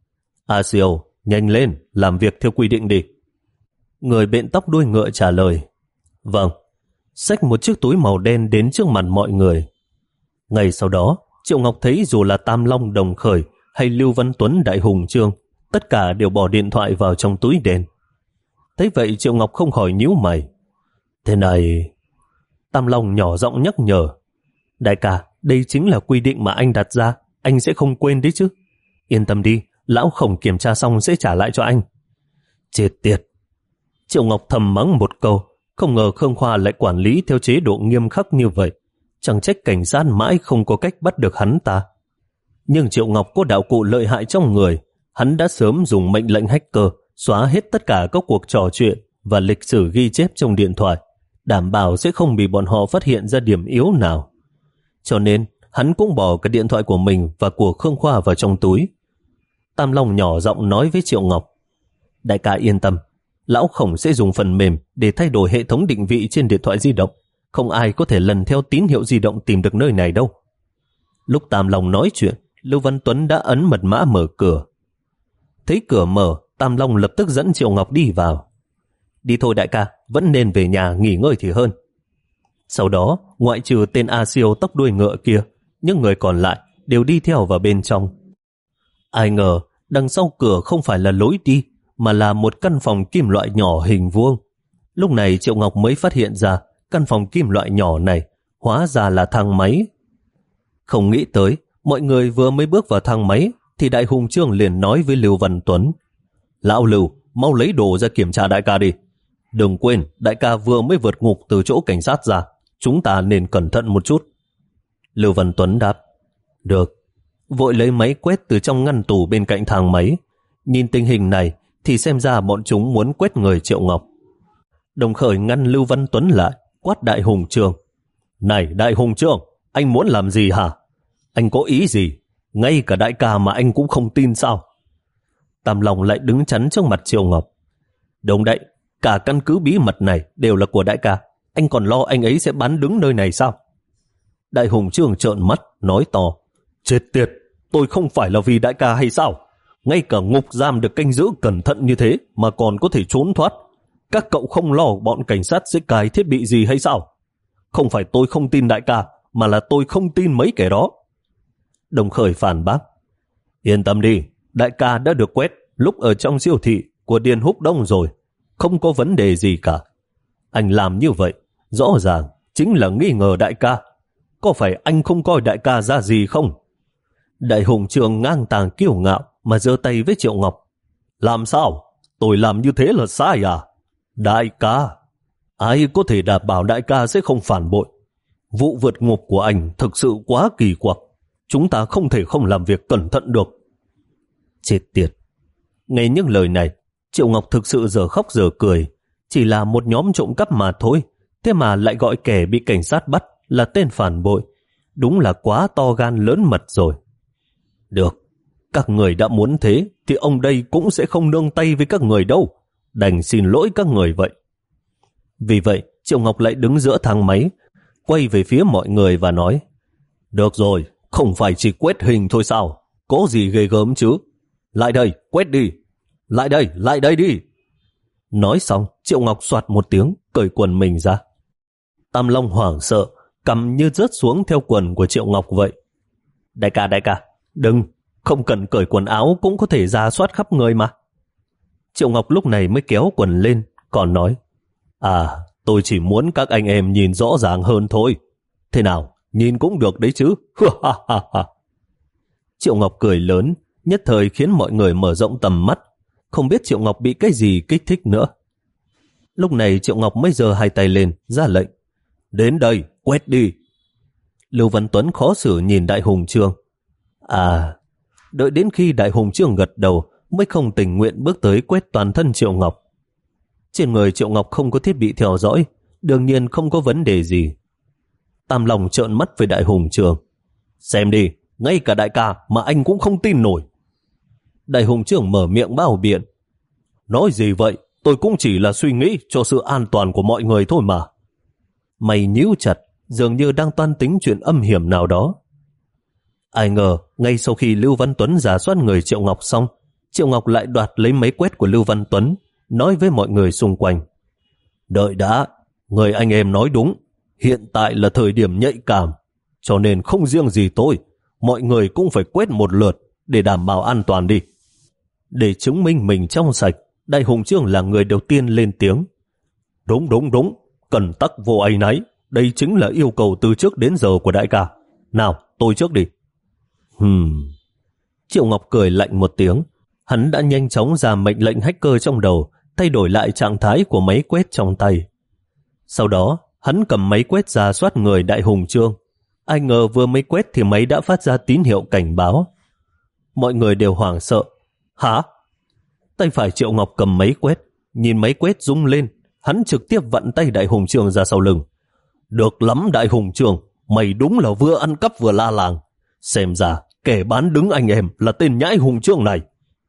A Siêu, nhanh lên, làm việc theo quy định đi. Người bện tóc đuôi ngựa trả lời. Vâng. Xách một chiếc túi màu đen đến trước mặt mọi người. Ngay sau đó, Triệu Ngọc thấy dù là Tam Long, Đồng Khởi hay Lưu Văn Tuấn, Đại Hùng Trương, tất cả đều bỏ điện thoại vào trong túi đen. Thấy vậy Triệu Ngọc không khỏi nhíu mày. Thế này... Tam Long nhỏ giọng nhắc nhở. Đại ca, đây chính là quy định mà anh đặt ra, anh sẽ không quên đấy chứ. Yên tâm đi, lão Khổng kiểm tra xong sẽ trả lại cho anh. Chết tiệt. Triệu Ngọc thầm mắng một câu, không ngờ Khương Khoa lại quản lý theo chế độ nghiêm khắc như vậy. Chẳng trách cảnh sát mãi không có cách bắt được hắn ta. Nhưng Triệu Ngọc có đạo cụ lợi hại trong người, hắn đã sớm dùng mệnh lệnh hacker xóa hết tất cả các cuộc trò chuyện và lịch sử ghi chép trong điện thoại, đảm bảo sẽ không bị bọn họ phát hiện ra điểm yếu nào. Cho nên, hắn cũng bỏ cái điện thoại của mình và của Khương Khoa vào trong túi. Tam Long nhỏ giọng nói với Triệu Ngọc. Đại ca yên tâm, lão Khổng sẽ dùng phần mềm để thay đổi hệ thống định vị trên điện thoại di động. Không ai có thể lần theo tín hiệu di động tìm được nơi này đâu. Lúc Tam Long nói chuyện, Lưu Văn Tuấn đã ấn mật mã mở cửa. Thấy cửa mở, Tam Long lập tức dẫn Triệu Ngọc đi vào. Đi thôi đại ca, vẫn nên về nhà nghỉ ngơi thì hơn. Sau đó, ngoại trừ tên A Siêu tóc đuôi ngựa kia, những người còn lại đều đi theo vào bên trong. Ai ngờ, đằng sau cửa không phải là lối đi, mà là một căn phòng kim loại nhỏ hình vuông. Lúc này Triệu Ngọc mới phát hiện ra căn phòng kim loại nhỏ này hóa ra là thang máy. Không nghĩ tới, mọi người vừa mới bước vào thang máy thì Đại Hùng Trương liền nói với Lưu Văn Tuấn. Lão Lưu, mau lấy đồ ra kiểm tra đại ca đi. Đừng quên, đại ca vừa mới vượt ngục từ chỗ cảnh sát ra, chúng ta nên cẩn thận một chút. Lưu Văn Tuấn đáp. Được. Vội lấy máy quét từ trong ngăn tủ bên cạnh thang máy. Nhìn tình hình này thì xem ra bọn chúng muốn quét người Triệu Ngọc. Đồng Khởi ngăn Lưu Văn Tuấn lại, quát Đại Hùng Trương. Này Đại Hùng Trương, anh muốn làm gì hả? Anh có ý gì? Ngay cả đại ca mà anh cũng không tin sao? Tam Long lại đứng chắn trước mặt Triệu Ngọc. Đúng đấy, cả căn cứ bí mật này đều là của đại ca. Anh còn lo anh ấy sẽ bán đứng nơi này sao? Đại Hùng Trương trợn mắt, nói to. Chết tiệt, tôi không phải là vì đại ca hay sao? Ngay cả ngục giam được canh giữ cẩn thận như thế mà còn có thể trốn thoát. Các cậu không lo bọn cảnh sát sẽ cài thiết bị gì hay sao? Không phải tôi không tin đại ca, mà là tôi không tin mấy kẻ đó. Đồng Khởi phản bác. Yên tâm đi, đại ca đã được quét lúc ở trong siêu thị của Điền Húc Đông rồi. Không có vấn đề gì cả. Anh làm như vậy, rõ ràng chính là nghi ngờ đại ca. Có phải anh không coi đại ca ra gì không? Đại Hùng Trương ngang tàng kiêu ngạo mà giơ tay với Triệu Ngọc. Làm sao? Tôi làm như thế là sai à? Đại ca, ai có thể đảm bảo đại ca sẽ không phản bội? Vụ vượt ngục của anh thực sự quá kỳ quặc. Chúng ta không thể không làm việc cẩn thận được. Chết tiệt. Nghe những lời này, Triệu Ngọc thực sự giờ khóc giờ cười. Chỉ là một nhóm trộm cắp mà thôi, thế mà lại gọi kẻ bị cảnh sát bắt là tên phản bội. Đúng là quá to gan lớn mật rồi. Được, các người đã muốn thế thì ông đây cũng sẽ không nương tay với các người đâu. Đành xin lỗi các người vậy. Vì vậy, Triệu Ngọc lại đứng giữa thang máy, quay về phía mọi người và nói. Được rồi, không phải chỉ quét hình thôi sao? Có gì ghê gớm chứ? Lại đây, quét đi. Lại đây, lại đây đi. Nói xong, Triệu Ngọc soạt một tiếng, cởi quần mình ra. Tam Long hoảng sợ, cầm như rớt xuống theo quần của Triệu Ngọc vậy. Đại ca, đại ca, đừng, không cần cởi quần áo cũng có thể ra soát khắp người mà. Triệu Ngọc lúc này mới kéo quần lên, còn nói. À, tôi chỉ muốn các anh em nhìn rõ ràng hơn thôi. Thế nào, nhìn cũng được đấy chứ. Triệu Ngọc cười lớn, nhất thời khiến mọi người mở rộng tầm mắt. Không biết Triệu Ngọc bị cái gì kích thích nữa. Lúc này Triệu Ngọc mới giơ hai tay lên, ra lệnh. Đến đây, quét đi. Lưu Văn Tuấn khó xử nhìn Đại Hùng Trương. À, đợi đến khi Đại Hùng Trương gật đầu mới không tình nguyện bước tới quét toàn thân Triệu Ngọc. Trên người Triệu Ngọc không có thiết bị theo dõi, đương nhiên không có vấn đề gì. Tam Long trợn mắt với Đại Hùng Trương. Xem đi, ngay cả đại ca mà anh cũng không tin nổi. Đại Hùng Trương mở miệng bảo biện. Nói gì vậy, tôi cũng chỉ là suy nghĩ cho sự an toàn của mọi người thôi mà. Mày nhíu chặt, dường như đang toan tính chuyện âm hiểm nào đó. Ai ngờ, ngay sau khi Lưu Văn Tuấn rà soát người Triệu Ngọc xong, Triệu Ngọc lại đoạt lấy máy quét của Lưu Văn Tuấn, nói với mọi người xung quanh. Đợi đã, người anh em nói đúng, hiện tại là thời điểm nhạy cảm, cho nên không riêng gì tôi, mọi người cũng phải quét một lượt để đảm bảo an toàn đi. Để chứng minh mình trong sạch, Đại Hùng Trương là người đầu tiên lên tiếng. Đúng đúng đúng, cần tắc vô áy náy, đây chính là yêu cầu từ trước đến giờ của đại ca. Nào, tôi trước đi. Hừm. Triệu Ngọc cười lạnh một tiếng, hắn đã nhanh chóng ra mệnh lệnh hacker trong đầu, thay đổi lại trạng thái của máy quét trong tay. Sau đó, hắn cầm máy quét rà soát người Đại Hùng Trương. Ai ngờ vừa mới quét thì máy đã phát ra tín hiệu cảnh báo. Mọi người đều hoảng sợ. Hả? Tay phải Triệu Ngọc cầm máy quét, nhìn máy quét rung lên, hắn trực tiếp vặn tay Đại Hùng Trương ra sau lưng. Được lắm Đại Hùng Trương, mày đúng là vừa ăn cắp vừa la làng. Xem ra kẻ bán đứng anh em là tên nhãi Hùng Trương này.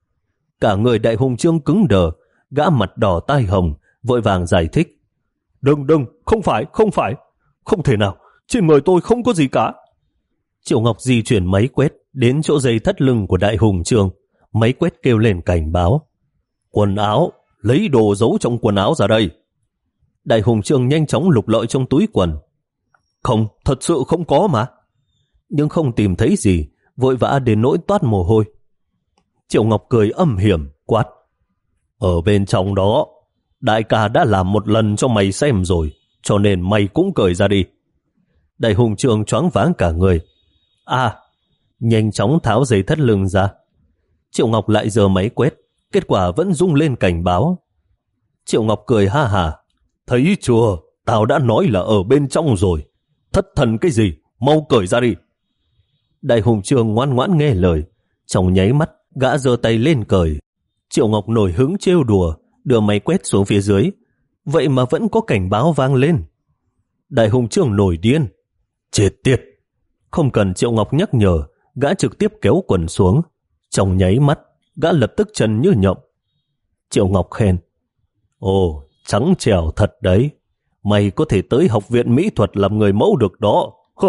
Cả người Đại Hùng Trương cứng đờ, gã mặt đỏ tai hồng, vội vàng giải thích. Đừng đừng, không phải, không phải, không thể nào, trên người tôi không có gì cả. Triệu Ngọc di chuyển máy quét đến chỗ dây thắt lưng của Đại Hùng Trương, máy quét kêu lên cảnh báo. Quần áo, lấy đồ giấu trong quần áo ra đây. Đại Hùng Trương nhanh chóng lục lọi trong túi quần. Không, thật sự không có mà. Nhưng không tìm thấy gì, vội vã đến nỗi toát mồ hôi. Triệu Ngọc cười âm hiểm, quát. Ở bên trong đó, đại ca đã làm một lần cho mày xem rồi, cho nên mày cũng cởi ra đi. Đại Hùng Trương choáng váng cả người. À, nhanh chóng tháo dây thắt lưng ra. Triệu Ngọc lại giơ máy quét, kết quả vẫn rung lên cảnh báo. Triệu Ngọc cười ha hả. Thấy chưa, tao đã nói là ở bên trong rồi. Thất thần cái gì, mau cởi ra đi. Đại Hùng Trương ngoan ngoãn nghe lời, trong nháy mắt gã giơ tay lên cởi. Triệu Ngọc nổi hứng trêu đùa, đưa máy quét xuống phía dưới, vậy mà vẫn có cảnh báo vang lên. Đại Hùng Trương nổi điên. Chết tiệt. Không cần Triệu Ngọc nhắc nhở, gã trực tiếp kéo quần xuống. Trong nháy mắt, gã lập tức chân như nhộng. Triệu Ngọc khen. Ồ, trắng trẻo thật đấy. Mày có thể tới học viện mỹ thuật làm người mẫu được đó.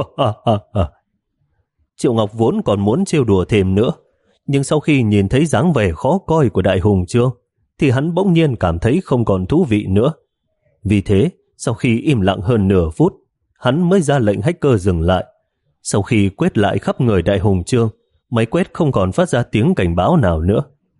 Triệu Ngọc vốn còn muốn trêu đùa thêm nữa, nhưng sau khi nhìn thấy dáng vẻ khó coi của Đại Hùng Trương, thì hắn bỗng nhiên cảm thấy không còn thú vị nữa. Vì thế, sau khi im lặng hơn nửa phút, hắn mới ra lệnh hacker dừng lại. Sau khi quét lại khắp người Đại Hùng Trương, máy quét không còn phát ra tiếng cảnh báo nào nữa.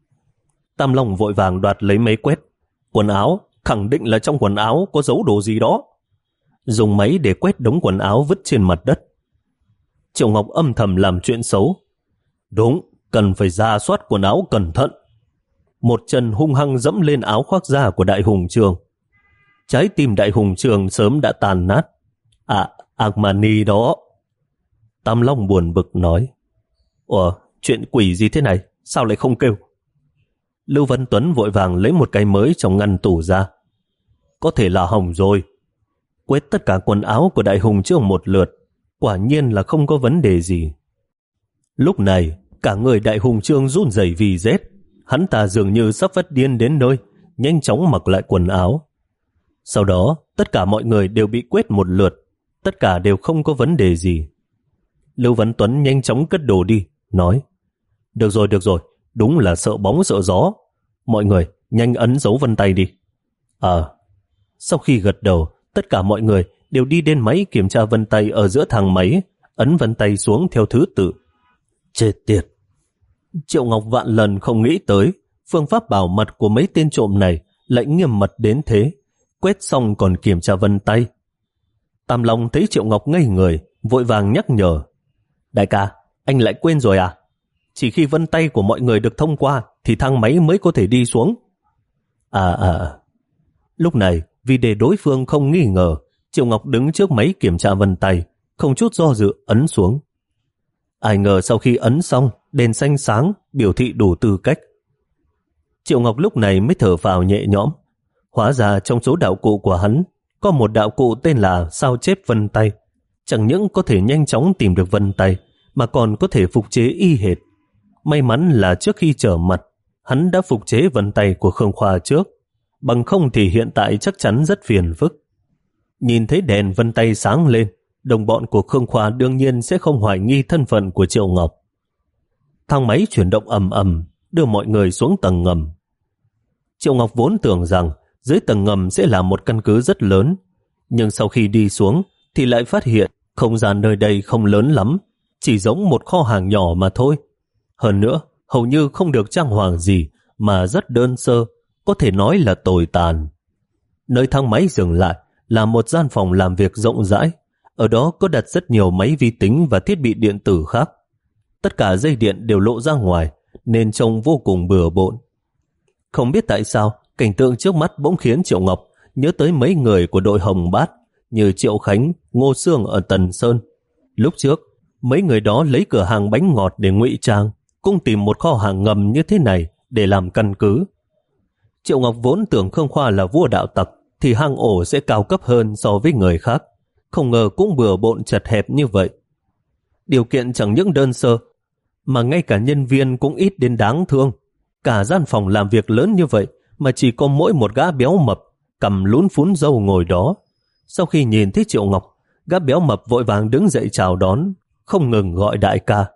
Tam Long vội vàng đoạt lấy máy quét. Quần áo, khẳng định là trong quần áo có giấu đồ gì đó. Dùng máy để quét đống quần áo vứt trên mặt đất. Triệu Ngọc âm thầm làm chuyện xấu. Đúng, cần phải rà soát quần áo cẩn thận. Một chân hung hăng dẫm lên áo khoác da của Đại Hùng Trương. Trái tim Đại Hùng Trương sớm đã tàn nát. À, Armani đó. Tam Long buồn bực nói. Ủa, chuyện quỷ gì thế này? Sao lại không kêu? Lưu Văn Tuấn vội vàng lấy một cái mới trong ngăn tủ ra. Có thể là hỏng rồi. Quét tất cả quần áo của Đại Hùng Trương một lượt, quả nhiên là không có vấn đề gì. Lúc này, cả người Đại Hùng Trương run rẩy vì rét. Hắn ta dường như sắp phát điên đến nơi, nhanh chóng mặc lại quần áo. Sau đó, tất cả mọi người đều bị quét một lượt, tất cả đều không có vấn đề gì. Lưu Văn Tuấn nhanh chóng cất đồ đi, nói. Được rồi, được rồi, đúng là sợ bóng sợ gió. Mọi người, nhanh ấn dấu vân tay đi. À, sau khi gật đầu, tất cả mọi người đều đi đến máy kiểm tra vân tay ở giữa thang máy, ấn vân tay xuống theo thứ tự. Chết tiệt. Triệu Ngọc vạn lần không nghĩ tới phương pháp bảo mật của mấy tên trộm này lại nghiêm mật đến thế, quét xong còn kiểm tra vân tay. Tam Long thấy Triệu Ngọc ngây người, vội vàng nhắc nhở. Đại ca, anh lại quên rồi à? Chỉ khi vân tay của mọi người được thông qua thì thang máy mới có thể đi xuống. À à. Lúc này, vì để đối phương không nghi ngờ, Triệu Ngọc đứng trước máy kiểm tra vân tay, không chút do dự ấn xuống. Ai ngờ sau khi ấn xong, đèn xanh sáng, biểu thị đủ tư cách. Triệu Ngọc lúc này mới thở phào nhẹ nhõm. Hóa ra trong số đạo cụ của hắn, có một đạo cụ tên là sao chép vân tay. Chẳng những có thể nhanh chóng tìm được vân tay, mà còn có thể phục chế y hệt. May mắn là trước khi trở mặt, hắn đã phục chế vân tay của Khương Khoa trước, bằng không thì hiện tại chắc chắn rất phiền phức. Nhìn thấy đèn vân tay sáng lên, đồng bọn của Khương Khoa đương nhiên sẽ không hoài nghi thân phận của Triệu Ngọc. Thang máy chuyển động ầm ầm, đưa mọi người xuống tầng ngầm. Triệu Ngọc vốn tưởng rằng dưới tầng ngầm sẽ là một căn cứ rất lớn, nhưng sau khi đi xuống thì lại phát hiện không gian nơi đây không lớn lắm, chỉ giống một kho hàng nhỏ mà thôi. Hơn nữa, hầu như không được trang hoàng gì mà rất đơn sơ, có thể nói là tồi tàn. Nơi thang máy dừng lại là một gian phòng làm việc rộng rãi, ở đó có đặt rất nhiều máy vi tính và thiết bị điện tử khác. Tất cả dây điện đều lộ ra ngoài nên trông vô cùng bừa bộn. Không biết tại sao, cảnh tượng trước mắt bỗng khiến Triệu Ngọc nhớ tới mấy người của đội Hồng Bát như Triệu Khánh, Ngô Sương ở Tần Sơn. Lúc trước, mấy người đó lấy cửa hàng bánh ngọt để ngụy trang, cũng tìm một kho hàng ngầm như thế này để làm căn cứ. Triệu Ngọc vốn tưởng Khương Khoa là vua đạo tặc thì hang ổ sẽ cao cấp hơn so với người khác, không ngờ cũng bừa bộn chật hẹp như vậy. Điều kiện chẳng những đơn sơ, mà ngay cả nhân viên cũng ít đến đáng thương. Cả gian phòng làm việc lớn như vậy mà chỉ có mỗi một gã béo mập cầm lún phún râu ngồi đó. Sau khi nhìn thấy Triệu Ngọc, gã béo mập vội vàng đứng dậy chào đón, không ngừng gọi đại ca.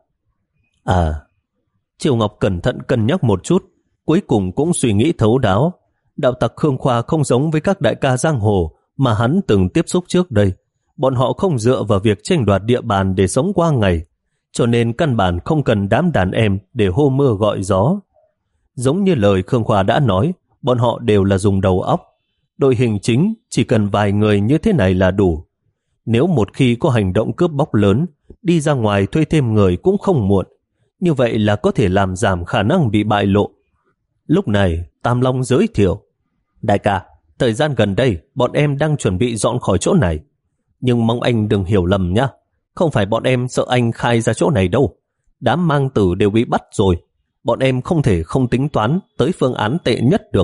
À, Triệu Ngọc cẩn thận cân nhắc một chút, cuối cùng cũng suy nghĩ thấu đáo. Đạo tặc Khương Khoa không giống với các đại ca giang hồ mà hắn từng tiếp xúc trước đây. Bọn họ không dựa vào việc tranh đoạt địa bàn để sống qua ngày, cho nên căn bản không cần đám đàn em để hô mưa gọi gió. Giống như lời Khương Khoa đã nói, bọn họ đều là dùng đầu óc. Đội hình chính chỉ cần vài người như thế này là đủ. Nếu một khi có hành động cướp bóc lớn, đi ra ngoài thuê thêm người cũng không muộn. Như vậy là có thể làm giảm khả năng bị bại lộ. Lúc này, Tam Long giới thiệu. Đại ca, thời gian gần đây, bọn em đang chuẩn bị dọn khỏi chỗ này. Nhưng mong anh đừng hiểu lầm nhé. Không phải bọn em sợ anh khai ra chỗ này đâu. Đám mang tử đều bị bắt rồi. Bọn em không thể không tính toán tới phương án tệ nhất được.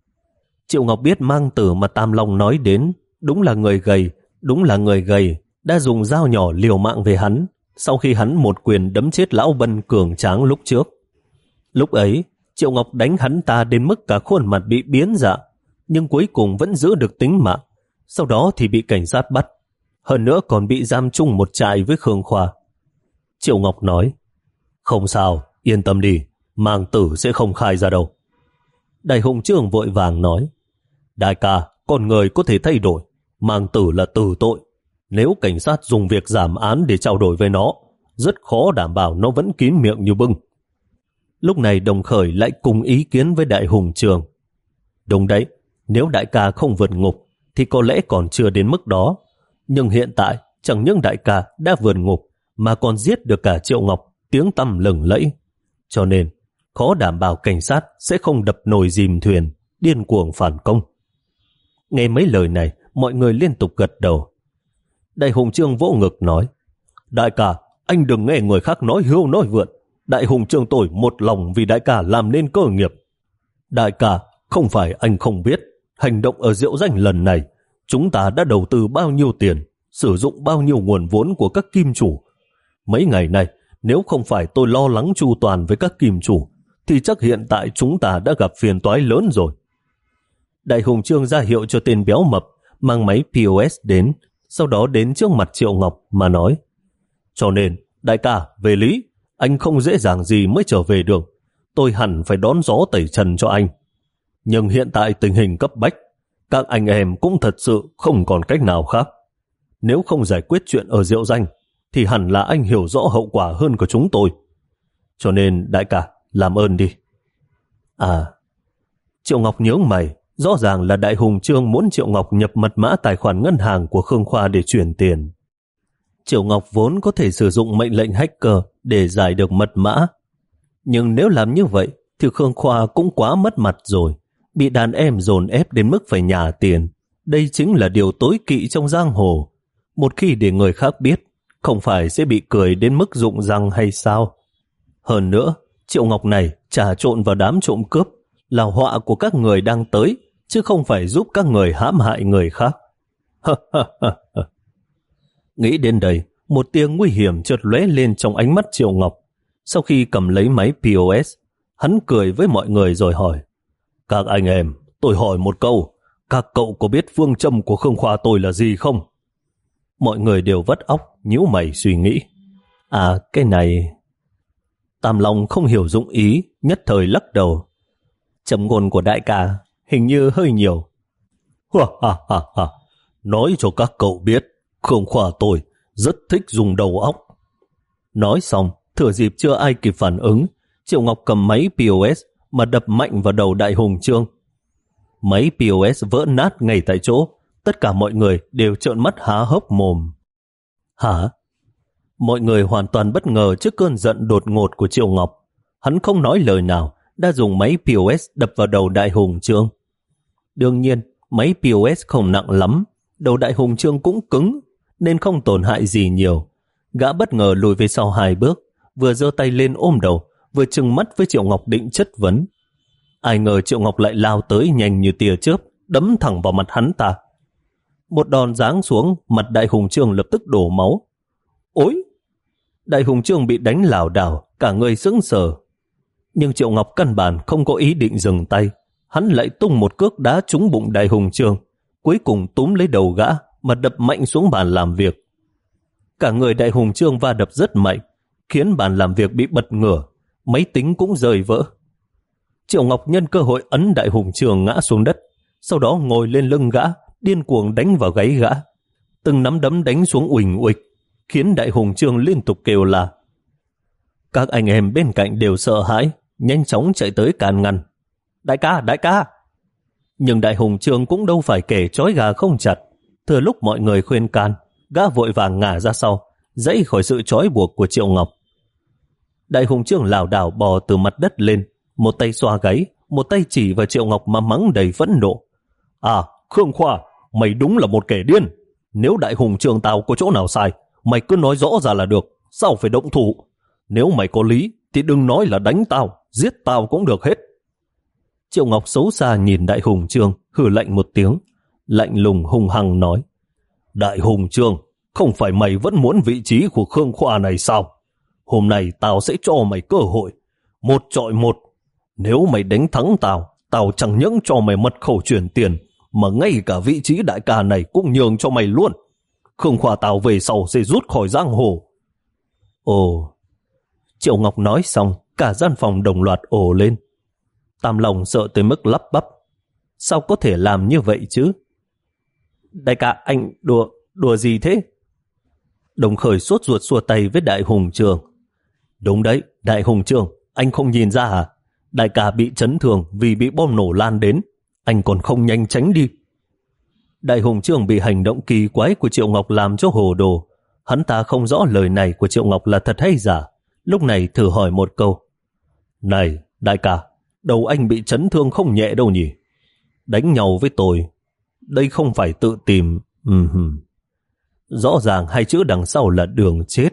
Triệu Ngọc biết mang tử mà Tam Long nói đến đúng là người gầy, đúng là người gầy đã dùng dao nhỏ liều mạng về hắn sau khi hắn một quyền đấm chết lão Bân cường tráng lúc trước. Lúc ấy, Triệu Ngọc đánh hắn ta đến mức cả khuôn mặt bị biến dạng, nhưng cuối cùng vẫn giữ được tính mạng. Sau đó thì bị cảnh sát bắt, hơn nữa còn bị giam chung một trại với Khương Khoa. Triệu Ngọc nói, không sao, yên tâm đi, mang tử sẽ không khai ra đâu. Đại Hùng Trương vội vàng nói, đại ca, con người có thể thay đổi, mang tử là tử tội. Nếu cảnh sát dùng việc giảm án để trao đổi với nó, rất khó đảm bảo nó vẫn kín miệng như bưng. Lúc này Đồng Khởi lại cùng ý kiến với Đại Hùng Trương. Đúng đấy, nếu đại ca không vượt ngục thì có lẽ còn chưa đến mức đó. Nhưng hiện tại chẳng những đại ca đã vượt ngục mà còn giết được cả Triệu Ngọc, tiếng tăm lừng lẫy. Cho nên khó đảm bảo cảnh sát sẽ không đập nồi dìm thuyền, điên cuồng phản công. Nghe mấy lời này, mọi người liên tục gật đầu. Đại Hùng Trương vỗ ngực nói, đại ca, anh đừng nghe người khác nói hưu nói vượn. Đại Hùng Trương tôi một lòng vì đại ca làm nên cơ nghiệp. Đại ca, không phải anh không biết, hành động ở Diệu Danh lần này, chúng ta đã đầu tư bao nhiêu tiền, sử dụng bao nhiêu nguồn vốn của các kim chủ. Mấy ngày này, nếu không phải tôi lo lắng chu toàn với các kim chủ, thì chắc hiện tại chúng ta đã gặp phiền toái lớn rồi. Đại Hùng Trương ra hiệu cho tên béo mập mang máy pê ô ét đến, sau đó đến trước mặt Triệu Ngọc mà nói, cho nên, đại ca, về lý, anh không dễ dàng gì mới trở về được. Tôi hẳn phải đón gió tẩy trần cho anh. Nhưng hiện tại tình hình cấp bách, các anh em cũng thật sự không còn cách nào khác. Nếu không giải quyết chuyện ở Diệu Danh, thì hẳn là anh hiểu rõ hậu quả hơn của chúng tôi. Cho nên, đại ca, làm ơn đi. À, Triệu Ngọc nhướng mày, rõ ràng là Đại Hùng Trương muốn Triệu Ngọc nhập mật mã tài khoản ngân hàng của Khương Khoa để chuyển tiền. Triệu Ngọc vốn có thể sử dụng mệnh lệnh hacker để giải được mật mã. Nhưng nếu làm như vậy, thì Khương Khoa cũng quá mất mặt rồi, bị đàn em dồn ép đến mức phải nhả tiền. Đây chính là điều tối kỵ trong giang hồ. Một khi để người khác biết, không phải sẽ bị cười đến mức rụng răng hay sao? Hơn nữa, Triệu Ngọc này trà trộn vào đám trộm cướp là họa của các người đang tới, chứ không phải giúp các người hãm hại người khác. Nghĩ đến đây, một tia nguy hiểm chợt lóe lên trong ánh mắt Triệu Ngọc. Sau khi cầm lấy máy pê ô ét, hắn cười với mọi người rồi hỏi, các anh em, tôi hỏi một câu, các cậu có biết phương châm của Khương Khoa tôi là gì không? Mọi người đều vắt óc, nhíu mày suy nghĩ. À, cái này... Tam Long không hiểu dụng ý, nhất thời lắc đầu. Châm ngôn của đại ca hình như hơi nhiều. Ha ha ha ha, nói cho các cậu biết, Khương Khoa tôi rất thích dùng đầu óc. Nói xong, thừa dịp chưa ai kịp phản ứng, Triệu Ngọc cầm máy pê ô ét mà đập mạnh vào đầu Đại Hùng Trương. Máy pê ô ét vỡ nát ngay tại chỗ, tất cả mọi người đều trợn mắt há hốc mồm. Hả? Mọi người hoàn toàn bất ngờ trước cơn giận đột ngột của Triệu Ngọc. Hắn không nói lời nào, đã dùng máy pê ô ét đập vào đầu Đại Hùng Trương. Đương nhiên, máy pê ô ét không nặng lắm, đầu Đại Hùng Trương cũng cứng, nên không tổn hại gì nhiều. Gã bất ngờ lùi về sau hai bước, vừa giơ tay lên ôm đầu, vừa trừng mắt với Triệu Ngọc định chất vấn. Ai ngờ Triệu Ngọc lại lao tới nhanh như tia chớp, đấm thẳng vào mặt hắn ta. Một đòn giáng xuống, mặt Đại Hùng Trương lập tức đổ máu. Ôi! Đại Hùng Trương bị đánh lảo đảo, cả người sững sờ. Nhưng Triệu Ngọc căn bản không có ý định dừng tay. Hắn lại tung một cước đá trúng bụng Đại Hùng Trương, cuối cùng túm lấy đầu gã mà đập mạnh xuống bàn làm việc. Cả người Đại Hùng Trương va đập rất mạnh, khiến bàn làm việc bị bật ngửa, máy tính cũng rơi vỡ. Triệu Ngọc nhân cơ hội ấn Đại Hùng Trương ngã xuống đất, sau đó ngồi lên lưng gã, điên cuồng đánh vào gáy gã. Từng nắm đấm đánh xuống uỳnh uịch, khiến Đại Hùng Trương liên tục kêu la. Các anh em bên cạnh đều sợ hãi, nhanh chóng chạy tới can ngăn. Đại ca, đại ca! Nhưng Đại Hùng Trương cũng đâu phải kẻ trói gà không chặt. Thừa lúc mọi người khuyên can, gã vội vàng ngả ra sau, dãy khỏi sự trói buộc của Triệu Ngọc. Đại Hùng Trương lảo đảo bò từ mặt đất lên, một tay xoa gáy, một tay chỉ vào Triệu Ngọc mà mắng đầy phẫn nộ. À, Khương Khoa, mày đúng là một kẻ điên. Nếu Đại Hùng Trương tao có chỗ nào sai, mày cứ nói rõ ra là được, sao phải động thủ? Nếu mày có lý, thì đừng nói là đánh tao, giết tao cũng được hết. Triệu Ngọc xấu xa nhìn Đại Hùng Trương, hừ lạnh một tiếng, lạnh lùng hung hăng nói. Đại Hùng Trương, không phải mày vẫn muốn vị trí của Khương Khoa này sao? Hôm nay tao sẽ cho mày cơ hội, một chọi một. Nếu mày đánh thắng tao, tao chẳng những cho mày mật khẩu chuyển tiền, mà ngay cả vị trí đại ca này cũng nhường cho mày luôn. Khương Khoa tao về sau sẽ rút khỏi giang hồ. Ồ, Triệu Ngọc nói xong, cả gian phòng đồng loạt ồ lên. Tam Long sợ tới mức lắp bắp. Sao có thể làm như vậy chứ? Đại ca, anh đùa, đùa gì thế? Đồng Khởi sốt ruột xua tay với Đại Hùng Trương. Đúng đấy, Đại Hùng Trương, anh không nhìn ra à? Đại ca bị chấn thương vì bị bom nổ lan đến, anh còn không nhanh tránh đi. Đại Hùng Trương bị hành động kỳ quái của Triệu Ngọc làm cho hồ đồ. Hắn ta không rõ lời này của Triệu Ngọc là thật hay giả. Lúc này thử hỏi một câu. Này, đại ca, đầu anh bị chấn thương không nhẹ đâu nhỉ? Đánh nhau với tôi, đây không phải tự tìm. Uh-huh. Rõ ràng hai chữ đằng sau là đường chết.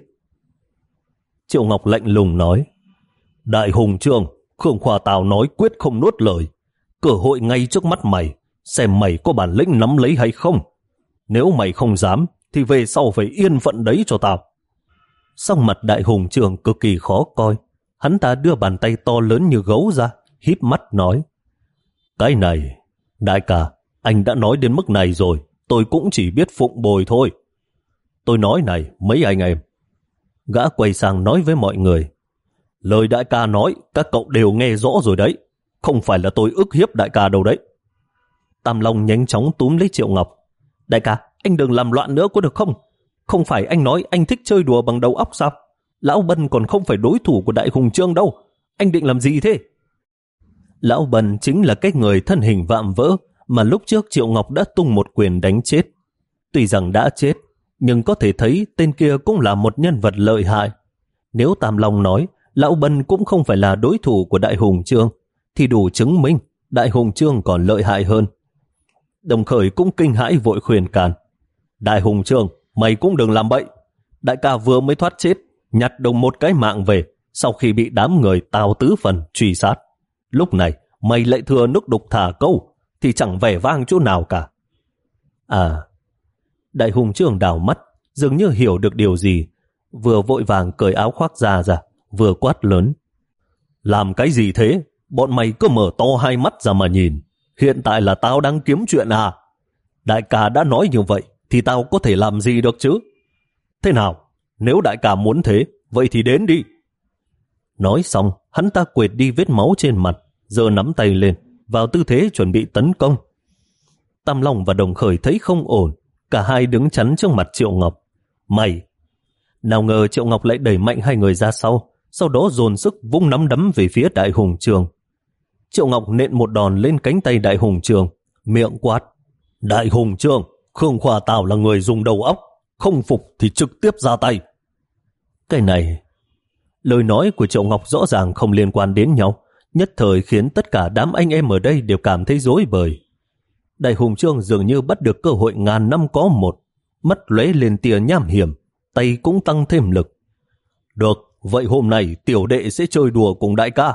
Triệu Ngọc lạnh lùng nói. Đại Hùng Trương, Khương Khoa tao nói quyết không nuốt lời. Cơ hội ngay trước mắt mày, xem mày có bản lĩnh nắm lấy hay không. Nếu mày không dám, thì về sau phải yên phận đấy cho tao. Sắc mặt Đại Hùng Trương cực kỳ khó coi. Hắn ta đưa bàn tay to lớn như gấu ra, híp mắt nói. Cái này, đại ca, anh đã nói đến mức này rồi, tôi cũng chỉ biết phụng bồi thôi. Tôi nói này, mấy anh em. Gã quay sang nói với mọi người. Lời đại ca nói, các cậu đều nghe rõ rồi đấy. Không phải là tôi ức hiếp đại ca đâu đấy. Tam Long nhanh chóng túm lấy Triệu Ngọc. Đại ca, anh đừng làm loạn nữa có được không? Không phải anh nói anh thích chơi đùa bằng đầu óc sao? Lão Bân còn không phải đối thủ của Đại Hùng Trương đâu. Anh định làm gì thế? Lão Bân chính là cái người thân hình vạm vỡ mà lúc trước Triệu Ngọc đã tung một quyền đánh chết. Tuy rằng đã chết, nhưng có thể thấy tên kia cũng là một nhân vật lợi hại. Nếu Tam Long nói Lão Bân cũng không phải là đối thủ của Đại Hùng Trương, thì đủ chứng minh Đại Hùng Trương còn lợi hại hơn. Đồng Khởi cũng kinh hãi vội khuyên can. Đại Hùng Trương, mày cũng đừng làm bậy. Đại ca vừa mới thoát chết, nhặt được một cái mạng về, sau khi bị đám người Tào Tứ Phần truy sát. Lúc này, mày lại thừa nước đục thả câu, thì chẳng vẻ vang chỗ nào cả. À, Đại Hùng Trương đảo mắt, dường như hiểu được điều gì, vừa vội vàng cởi áo khoác ra ra, vừa quát lớn. Làm cái gì thế? Bọn mày cứ mở to hai mắt ra mà nhìn. Hiện tại là tao đang kiếm chuyện à? Đại ca đã nói như vậy, thì tao có thể làm gì được chứ? Thế nào, nếu đại ca muốn thế, vậy thì đến đi. Nói xong, hắn ta quệt đi vết máu trên mặt, giơ nắm tay lên, vào tư thế chuẩn bị tấn công. Tam Long và Đồng Khởi thấy không ổn, cả hai đứng chắn trước mặt Triệu Ngọc. Mày! Nào ngờ Triệu Ngọc lại đẩy mạnh hai người ra sau, sau đó dồn sức vung nắm đấm về phía Đại Hùng Trường. Triệu Ngọc nện một đòn lên cánh tay Đại Hùng Trường, miệng quát: Đại Hùng Trường, Khương Khoa tao là người dùng đầu óc, không phục thì trực tiếp ra tay. Cái này, lời nói của Triệu Ngọc rõ ràng không liên quan đến nhau, nhất thời khiến tất cả đám anh em ở đây đều cảm thấy rối bời. Đại Hùng Trương dường như bắt được cơ hội ngàn năm có một, mắt lóe lên tia nham hiểm, tay cũng tăng thêm lực. Được, vậy hôm nay tiểu đệ sẽ chơi đùa cùng đại ca.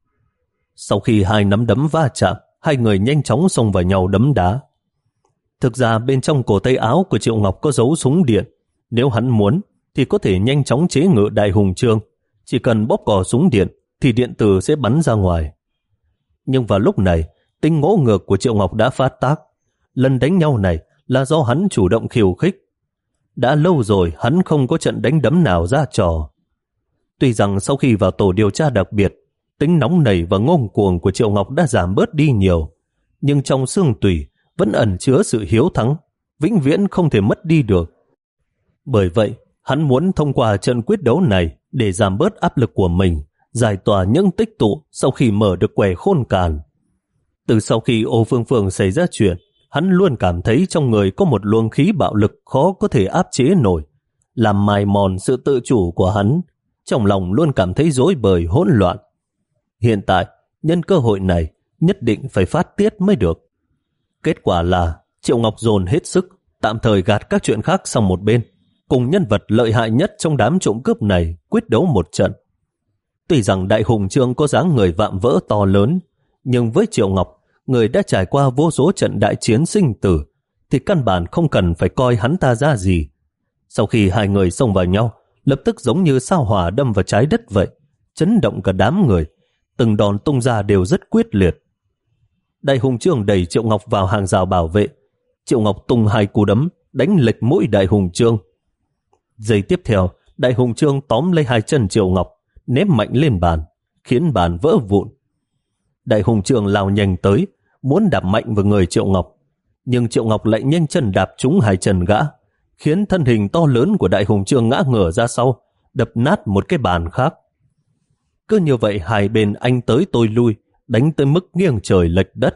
Sau khi hai nắm đấm va chạm, hai người nhanh chóng xông vào nhau đấm đá. Thực ra bên trong cổ tay áo của Triệu Ngọc có giấu súng điện, nếu hắn muốn thì có thể nhanh chóng chế ngự Đại Hùng Trương, chỉ cần bóp cò súng điện thì điện tử sẽ bắn ra ngoài. Nhưng vào lúc này, tính ngỗ ngược của Triệu Ngọc đã phát tác. Lần đánh nhau này là do hắn chủ động khiêu khích. Đã lâu rồi hắn không có trận đánh đấm nào ra trò. Tuy rằng sau khi vào tổ điều tra đặc biệt, tính nóng nảy và ngông cuồng của Triệu Ngọc đã giảm bớt đi nhiều, nhưng trong xương tủy vẫn ẩn chứa sự hiếu thắng, vĩnh viễn không thể mất đi được. Bởi vậy, hắn muốn thông qua trận quyết đấu này để giảm bớt áp lực của mình, giải tỏa những tích tụ sau khi mở được quẻ khôn càn. Từ sau khi Ô Phương Phương xảy ra chuyện, hắn luôn cảm thấy trong người có một luồng khí bạo lực khó có thể áp chế nổi, làm mài mòn sự tự chủ của hắn, trong lòng luôn cảm thấy rối bời hỗn loạn. Hiện tại, nhân cơ hội này, nhất định phải phát tiết mới được. Kết quả là Triệu Ngọc dồn hết sức, tạm thời gạt các chuyện khác sang một bên, cùng nhân vật lợi hại nhất trong đám trộm cướp này quyết đấu một trận. Tuy rằng Đại Hùng Trương có dáng người vạm vỡ to lớn, nhưng với Triệu Ngọc, người đã trải qua vô số trận đại chiến sinh tử, thì căn bản không cần phải coi hắn ta ra gì. Sau khi hai người xông vào nhau, lập tức giống như sao hỏa đâm vào trái đất vậy, chấn động cả đám người, từng đòn tung ra đều rất quyết liệt. Đại Hùng Trương đẩy Triệu Ngọc vào hàng rào bảo vệ. Triệu Ngọc tung hai cú đấm, đánh lệch mũi Đại Hùng Trương. Giây tiếp theo, Đại Hùng Trương tóm lấy hai chân Triệu Ngọc, ném mạnh lên bàn, khiến bàn vỡ vụn. Đại Hùng Trương lao nhanh tới, muốn đạp mạnh vào người Triệu Ngọc, nhưng Triệu Ngọc lại nhanh chân đạp trúng hai chân gã, khiến thân hình to lớn của Đại Hùng Trương ngã ngửa ra sau, đập nát một cái bàn khác. Cứ như vậy hai bên anh tới tôi lui, đánh tới mức nghiêng trời lệch đất.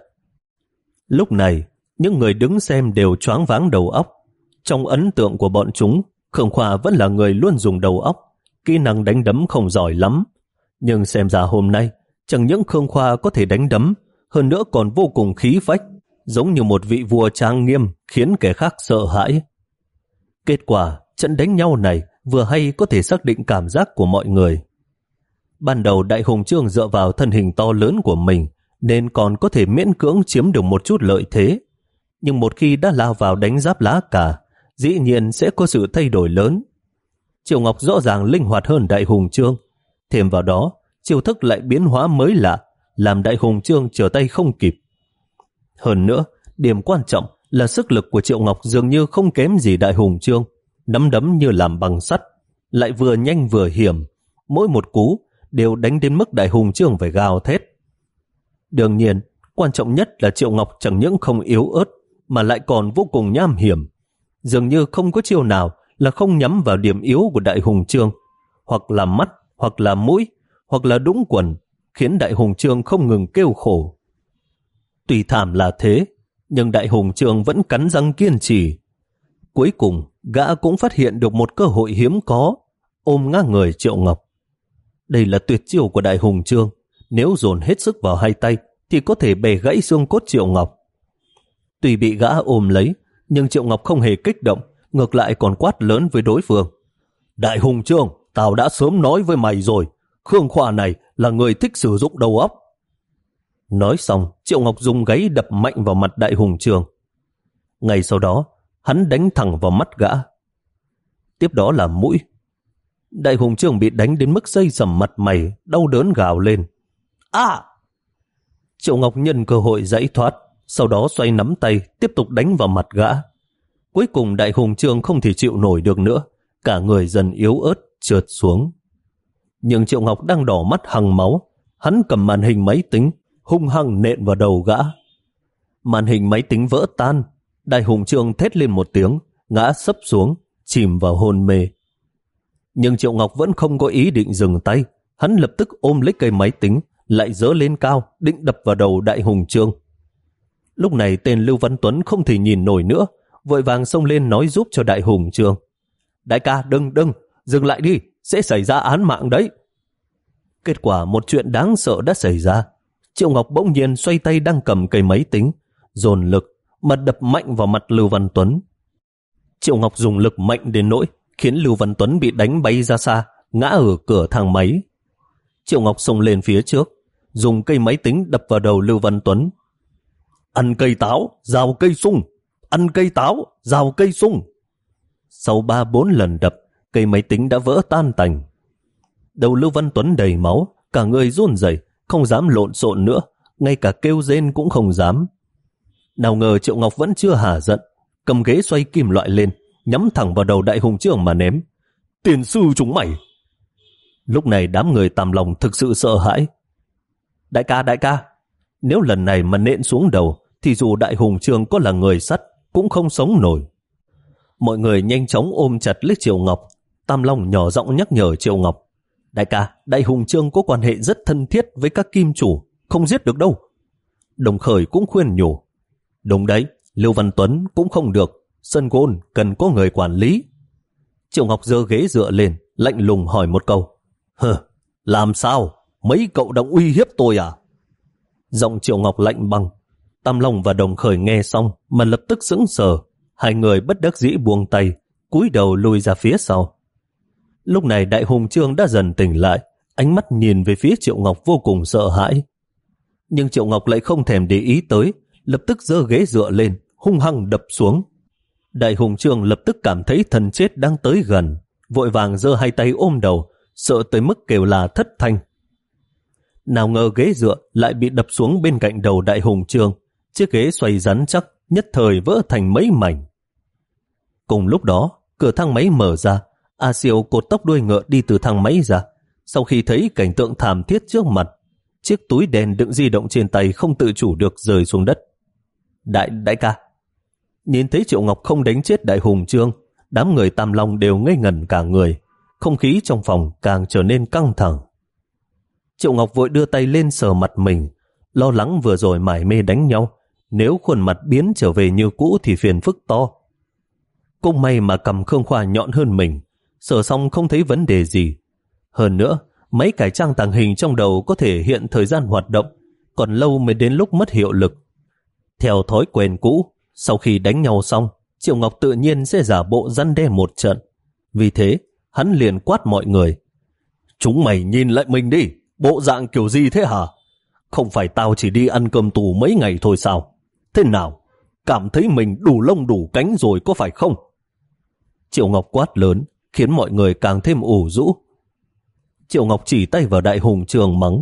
Lúc này, những người đứng xem đều choáng váng đầu óc. Trong ấn tượng của bọn chúng, Khương Khoa vẫn là người luôn dùng đầu óc, kỹ năng đánh đấm không giỏi lắm. Nhưng xem ra hôm nay, chẳng những Khương Khoa có thể đánh đấm, hơn nữa còn vô cùng khí phách, giống như một vị vua trang nghiêm, khiến kẻ khác sợ hãi. Kết quả, trận đánh nhau này vừa hay có thể xác định cảm giác của mọi người. Ban đầu Đại Hùng Trương dựa vào thân hình to lớn của mình, nên còn có thể miễn cưỡng chiếm được một chút lợi thế. Nhưng một khi đã lao vào đánh giáp lá cả, dĩ nhiên sẽ có sự thay đổi lớn. Triệu Ngọc rõ ràng linh hoạt hơn Đại Hùng Trương. Thêm vào đó, chiêu thức lại biến hóa mới lạ, làm Đại Hùng Trương trở tay không kịp. Hơn nữa, điểm quan trọng là sức lực của Triệu Ngọc dường như không kém gì Đại Hùng Trương, nắm đấm như làm bằng sắt, lại vừa nhanh vừa hiểm, mỗi một cú đều đánh đến mức Đại Hùng Trương phải gào thét. Đương nhiên, quan trọng nhất là Triệu Ngọc chẳng những không yếu ớt, mà lại còn vô cùng nham hiểm. Dường như không có chiêu nào là không nhắm vào điểm yếu của Đại Hùng Trương, hoặc là mắt, hoặc là mũi, hoặc là đũng quần, khiến Đại Hùng Trương không ngừng kêu khổ. Tuy thảm là thế, nhưng Đại Hùng Trương vẫn cắn răng kiên trì. Cuối cùng, gã cũng phát hiện được một cơ hội hiếm có, ôm ngã người Triệu Ngọc. Đây là tuyệt chiêu của Đại Hùng Trương, nếu dồn hết sức vào hai tay thì có thể bẻ gãy xương cốt Triệu Ngọc. Tuy bị gã ôm lấy, nhưng Triệu Ngọc không hề kích động, ngược lại còn quát lớn với đối phương. Đại Hùng Trương, tao đã sớm nói với mày rồi, Khương Khoa này là người thích sử dụng đầu óc. Nói xong, Triệu Ngọc dùng gáy đập mạnh vào mặt Đại Hùng Trương. Ngay sau đó, hắn đánh thẳng vào mắt gã. Tiếp đó là mũi. Đại Hùng Trương bị đánh đến mức xây sầm mặt mày, đau đớn gào lên. À! Triệu Ngọc nhân cơ hội giãy thoát, sau đó xoay nắm tay tiếp tục đánh vào mặt gã. Cuối cùng Đại Hùng Trương không thể chịu nổi được nữa, cả người dần yếu ớt trượt xuống. Nhưng Triệu Ngọc đang đỏ mắt hằng máu, hắn cầm màn hình máy tính hung hăng nện vào đầu gã. Màn hình máy tính vỡ tan, Đại Hùng Trương thét lên một tiếng, ngã sấp xuống, chìm vào hôn mê. Nhưng Triệu Ngọc vẫn không có ý định dừng tay, hắn lập tức ôm lấy cây máy tính, lại giơ lên cao, định đập vào đầu Đại Hùng Trương. Lúc này tên Lưu Văn Tuấn không thể nhìn nổi nữa, vội vàng xông lên nói giúp cho Đại Hùng Trương. Đại ca, đừng, đừng, dừng lại đi, sẽ xảy ra án mạng đấy. Kết quả một chuyện đáng sợ đã xảy ra. Triệu Ngọc bỗng nhiên xoay tay đang cầm cây máy tính, dồn lực mà đập mạnh vào mặt Lưu Văn Tuấn. Triệu Ngọc dùng lực mạnh đến nỗi khiến Lưu Văn Tuấn bị đánh bay ra xa, ngã ở cửa thang máy. Triệu Ngọc xông lên phía trước, dùng cây máy tính đập vào đầu Lưu Văn Tuấn. Ăn cây táo, rào cây sung, ăn cây táo, rào cây sung. Sau ba bốn lần đập, cây máy tính đã vỡ tan tành. Đầu Lưu Văn Tuấn đầy máu, cả người run rẩy, không dám lộn xộn nữa, ngay cả kêu rên cũng không dám. Nào ngờ Triệu Ngọc vẫn chưa hả giận, cầm ghế xoay kim loại lên, nhắm thẳng vào đầu Đại Hùng Trương mà ném. Tiền sư chúng mày! Lúc này đám người Tam Long thực sự sợ hãi. Đại ca, đại ca, nếu lần này mà nện xuống đầu, thì dù Đại Hùng Trương có là người sắt, cũng không sống nổi. Mọi người nhanh chóng ôm chặt lấy Triệu Ngọc. Tam Long nhỏ giọng nhắc nhở Triệu Ngọc. Đại ca, Đại Hùng Trương có quan hệ rất thân thiết với các kim chủ, không giết được đâu. Đồng Khởi cũng khuyên nhủ. Đúng đấy, Lưu Văn Tuấn cũng không được, sân gôn cần có người quản lý. Triệu Ngọc giơ ghế dựa lên, lạnh lùng hỏi một câu. Hừ, làm sao? Mấy cậu đang uy hiếp tôi à? Giọng Triệu Ngọc lạnh băng. Tam Long và Đồng Khởi nghe xong mà lập tức sững sờ. Hai người bất đắc dĩ buông tay, cúi đầu lùi ra phía sau. Lúc này Đại Hùng Trương đã dần tỉnh lại, ánh mắt nhìn về phía Triệu Ngọc vô cùng sợ hãi. Nhưng Triệu Ngọc lại không thèm để ý tới, lập tức giơ ghế dựa lên, hung hăng đập xuống. Đại Hùng Trương lập tức cảm thấy thần chết đang tới gần, vội vàng giơ hai tay ôm đầu, sợ tới mức kêu là thất thanh. Nào ngờ ghế dựa lại bị đập xuống bên cạnh đầu Đại Hùng Trương, chiếc ghế xoay rắn chắc, nhất thời vỡ thành mấy mảnh. Cùng lúc đó, cửa thang máy mở ra, A Siêu cột tóc đuôi ngựa đi từ thang máy ra. Sau khi thấy cảnh tượng thảm thiết trước mặt, chiếc túi đèn đựng di động trên tay không tự chủ được rơi xuống đất. Đại đại ca. Nhìn thấy Triệu Ngọc không đánh chết Đại Hùng Trương, đám người Tam Long đều ngây ngẩn cả người, không khí trong phòng càng trở nên căng thẳng. Triệu Ngọc vội đưa tay lên sờ mặt mình, lo lắng vừa rồi mải mê đánh nhau, nếu khuôn mặt biến trở về như cũ thì phiền phức to. Cũng may mà cầm Khương Khoa nhọn hơn mình, sờ xong không thấy vấn đề gì. Hơn nữa, máy cải trang tàng hình trong đầu có thể hiện thời gian hoạt động, còn lâu mới đến lúc mất hiệu lực. Theo thói quen cũ, sau khi đánh nhau xong, Triệu Ngọc tự nhiên sẽ giả bộ răn đe một trận. Vì thế, hắn liền quát mọi người. Chúng mày nhìn lại mình đi, bộ dạng kiểu gì thế hả? Không phải tao chỉ đi ăn cơm tù mấy ngày thôi sao? Thế nào? Cảm thấy mình đủ lông đủ cánh rồi có phải không? Triệu Ngọc quát lớn, khiến mọi người càng thêm ủ rũ. Triệu Ngọc chỉ tay vào Đại Hùng Trương mắng.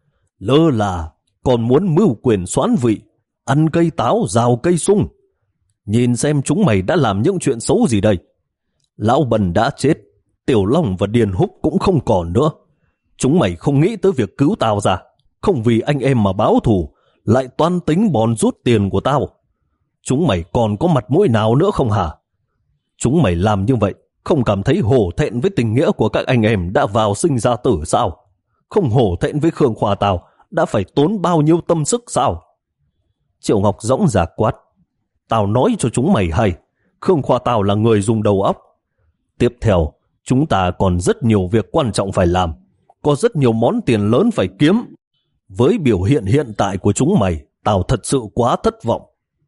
Lơ là, còn muốn mưu quyền soán vị, ăn cây táo rào cây sung. Nhìn xem chúng mày đã làm những chuyện xấu gì đây. Lão Bần đã chết, Tiểu Long và Điền Húc cũng không còn nữa. Chúng mày không nghĩ tới việc cứu tao ra, không vì anh em mà báo thù, lại toan tính bòn rút tiền của tao. Chúng mày còn có mặt mũi nào nữa không hả? Chúng mày làm như vậy, không cảm thấy hổ thẹn với tình nghĩa của các anh em đã vào sinh ra tử sao? Không hổ thẹn với Khương Khoa tao đã phải tốn bao nhiêu tâm sức sao? Triệu Ngọc dõng dạc quát. Tao nói cho chúng mày hay, Khương Khoa tao là người dùng đầu óc. Tiếp theo, chúng ta còn rất nhiều việc quan trọng phải làm, có rất nhiều món tiền lớn phải kiếm. Với biểu hiện hiện tại của chúng mày, tao thật sự quá thất vọng.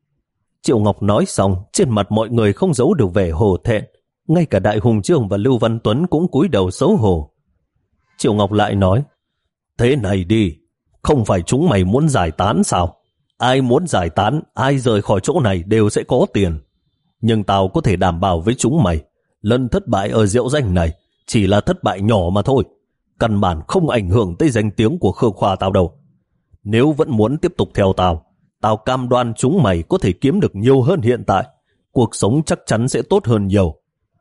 Triệu Ngọc nói xong, trên mặt mọi người không giấu được vẻ hổ thẹn. Ngay cả Đại Hùng Trương và Lưu Văn Tuấn cũng cúi đầu xấu hổ. Triệu Ngọc lại nói, thế này đi, không phải chúng mày muốn giải tán sao? Ai muốn giải tán, ai rời khỏi chỗ này đều sẽ có tiền. Nhưng tao có thể đảm bảo với chúng mày, lần thất bại ở Diệu Danh này chỉ là thất bại nhỏ mà thôi. Căn bản không ảnh hưởng tới danh tiếng của Khương Khoa tao đâu. Nếu vẫn muốn tiếp tục theo tao, tao cam đoan chúng mày có thể kiếm được nhiều hơn hiện tại. cuộc sống chắc chắn sẽ tốt hơn nhiều.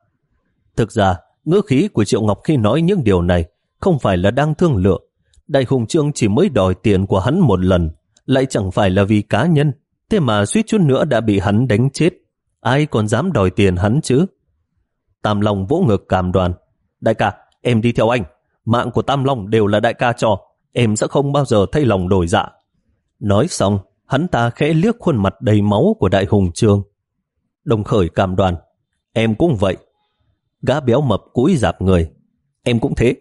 Thực ra, ngữ khí của Triệu Ngọc khi nói những điều này không phải là đang thương lượng. Đại Hùng Trương chỉ mới đòi tiền của hắn một lần, lại chẳng phải là vì cá nhân, thế mà suýt chút nữa đã bị hắn đánh chết. Ai còn dám đòi tiền hắn chứ? Tam Long vỗ ngực cam đoan. Đại ca, em đi theo anh. Mạng của Tam Long đều là đại ca cho. Em sẽ không bao giờ thay lòng đổi dạ. Nói xong, hắn ta khẽ liếc khuôn mặt đầy máu của Đại Hùng Trương. Đồng Khởi cam đoan. Em cũng vậy. Gã béo mập cúi rạp người. Em cũng thế.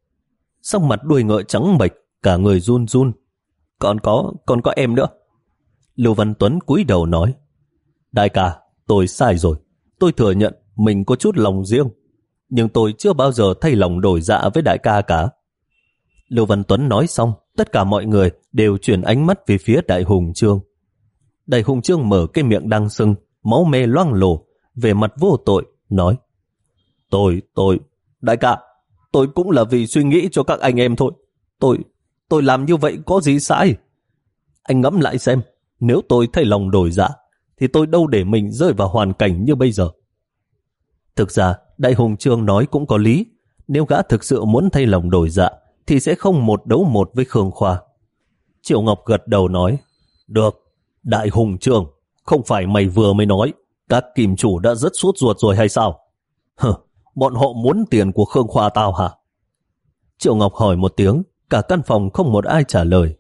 Sắc mặt đuôi ngựa trắng bệch, cả người run run. Còn có, còn có em nữa. Lưu Văn Tuấn cúi đầu nói. Đại ca, tôi sai rồi. Tôi thừa nhận mình có chút lòng riêng, nhưng tôi chưa bao giờ thay lòng đổi dạ với đại ca cả. Lưu Văn Tuấn nói xong, tất cả mọi người đều chuyển ánh mắt về phía Đại Hùng Trương. Đại Hùng Trương mở cái miệng đang sưng, máu me loang lổ, về mặt vô tội, nói. Tôi, tôi, đại ca, tôi cũng là vì suy nghĩ cho các anh em thôi. Tôi, tôi làm như vậy có gì sai? Anh ngẫm lại xem, nếu tôi thay lòng đổi dạ, thì tôi đâu để mình rơi vào hoàn cảnh như bây giờ. Thực ra, Đại Hùng Trương nói cũng có lý. Nếu gã thực sự muốn thay lòng đổi dạ, thì sẽ không một đấu một với Khương Khoa. Triệu Ngọc gật đầu nói. Được, Đại Hùng Trương, không phải mày vừa mới nói các kim chủ đã rất sốt ruột rồi hay sao? Hừ, bọn họ muốn tiền của Khương Khoa tao hả? Triệu Ngọc hỏi một tiếng, cả căn phòng không một ai trả lời.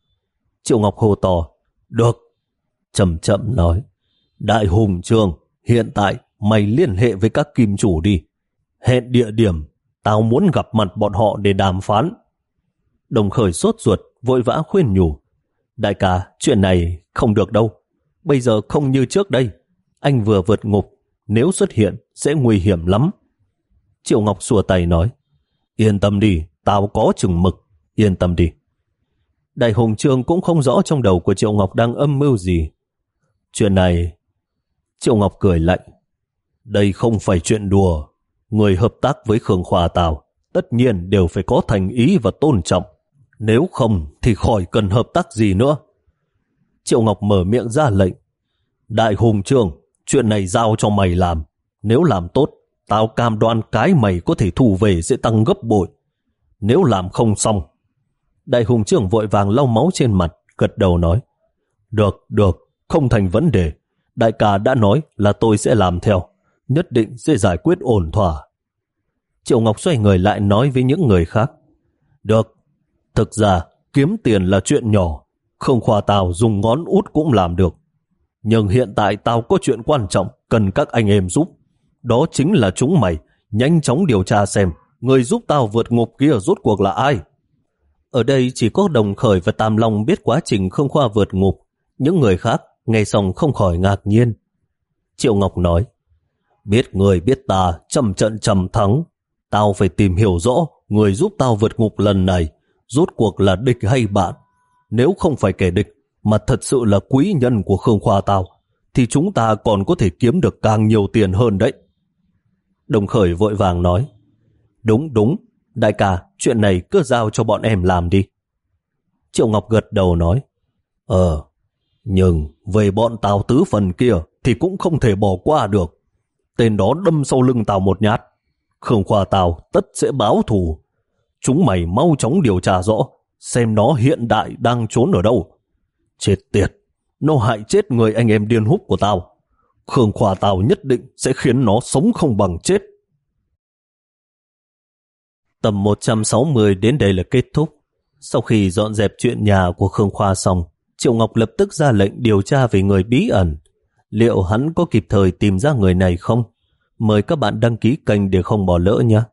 Triệu Ngọc hô to. Được. Chậm chậm nói. Đại Hùng Trương, hiện tại mày liên hệ với các kim chủ đi. Hẹn địa điểm, tao muốn gặp mặt bọn họ để đàm phán. Đồng Khởi sốt ruột, vội vã khuyên nhủ. Đại ca, chuyện này không được đâu. Bây giờ không như trước đây. Anh vừa vượt ngục, nếu xuất hiện sẽ nguy hiểm lắm. Triệu Ngọc xua tay nói. Yên tâm đi, tao có chừng mực. Yên tâm đi. Đại Hùng Trương cũng không rõ trong đầu của Triệu Ngọc đang âm mưu gì. Chuyện này... Triệu Ngọc cười lạnh. Đây không phải chuyện đùa. Người hợp tác với Khương Khoa tao tất nhiên đều phải có thành ý và tôn trọng. Nếu không thì khỏi cần hợp tác gì nữa. Triệu Ngọc mở miệng ra lệnh. Đại Hùng Trương, chuyện này giao cho mày làm. Nếu làm tốt, tao cam đoan cái mày có thể thu về sẽ tăng gấp bội. Nếu làm không xong... Đại Hùng Trương vội vàng lau máu trên mặt, gật đầu nói. Được, được, không thành vấn đề. Đại ca đã nói là tôi sẽ làm theo. Nhất định sẽ giải quyết ổn thỏa. Triệu Ngọc xoay người lại nói với những người khác. Được, thực ra kiếm tiền là chuyện nhỏ. Khương Khoa tao dùng ngón út cũng làm được. Nhưng hiện tại tao có chuyện quan trọng cần các anh em giúp. Đó chính là chúng mày nhanh chóng điều tra xem người giúp tao vượt ngục kia rốt cuộc là ai. Ở đây chỉ có Đồng Khởi và Tam Long biết quá trình Khương Khoa vượt ngục. Những người khác nghe xong không khỏi ngạc nhiên. Triệu Ngọc nói. Biết người biết ta, trăm trận trăm thắng. Tao phải tìm hiểu rõ người giúp tao vượt ngục lần này rốt cuộc là địch hay bạn. Nếu không phải kẻ địch mà thật sự là quý nhân của Khương Khoa tao, thì chúng ta còn có thể kiếm được càng nhiều tiền hơn đấy. Đồng Khởi vội vàng nói. Đúng đúng, đại ca, chuyện này cứ giao cho bọn em làm đi. Triệu Ngọc gật đầu nói. Ờ, nhưng về bọn tao tứ phần kia thì cũng không thể bỏ qua được. Tên đó đâm sau lưng tao một nhát. Khương Khoa tao tất sẽ báo thù. Chúng mày mau chóng điều tra rõ xem nó hiện đại đang trốn ở đâu. Chết tiệt, nó hại chết người anh em điên hút của tao. Khương Khoa tao nhất định sẽ khiến nó sống không bằng chết. Tập một trăm sáu mươi đến đây là kết thúc. Sau khi dọn dẹp chuyện nhà của Khương Khoa xong, Triệu Ngọc lập tức ra lệnh điều tra về người bí ẩn. Liệu hắn có kịp thời tìm ra người này không? Mời các bạn đăng ký kênh để không bỏ lỡ nhé.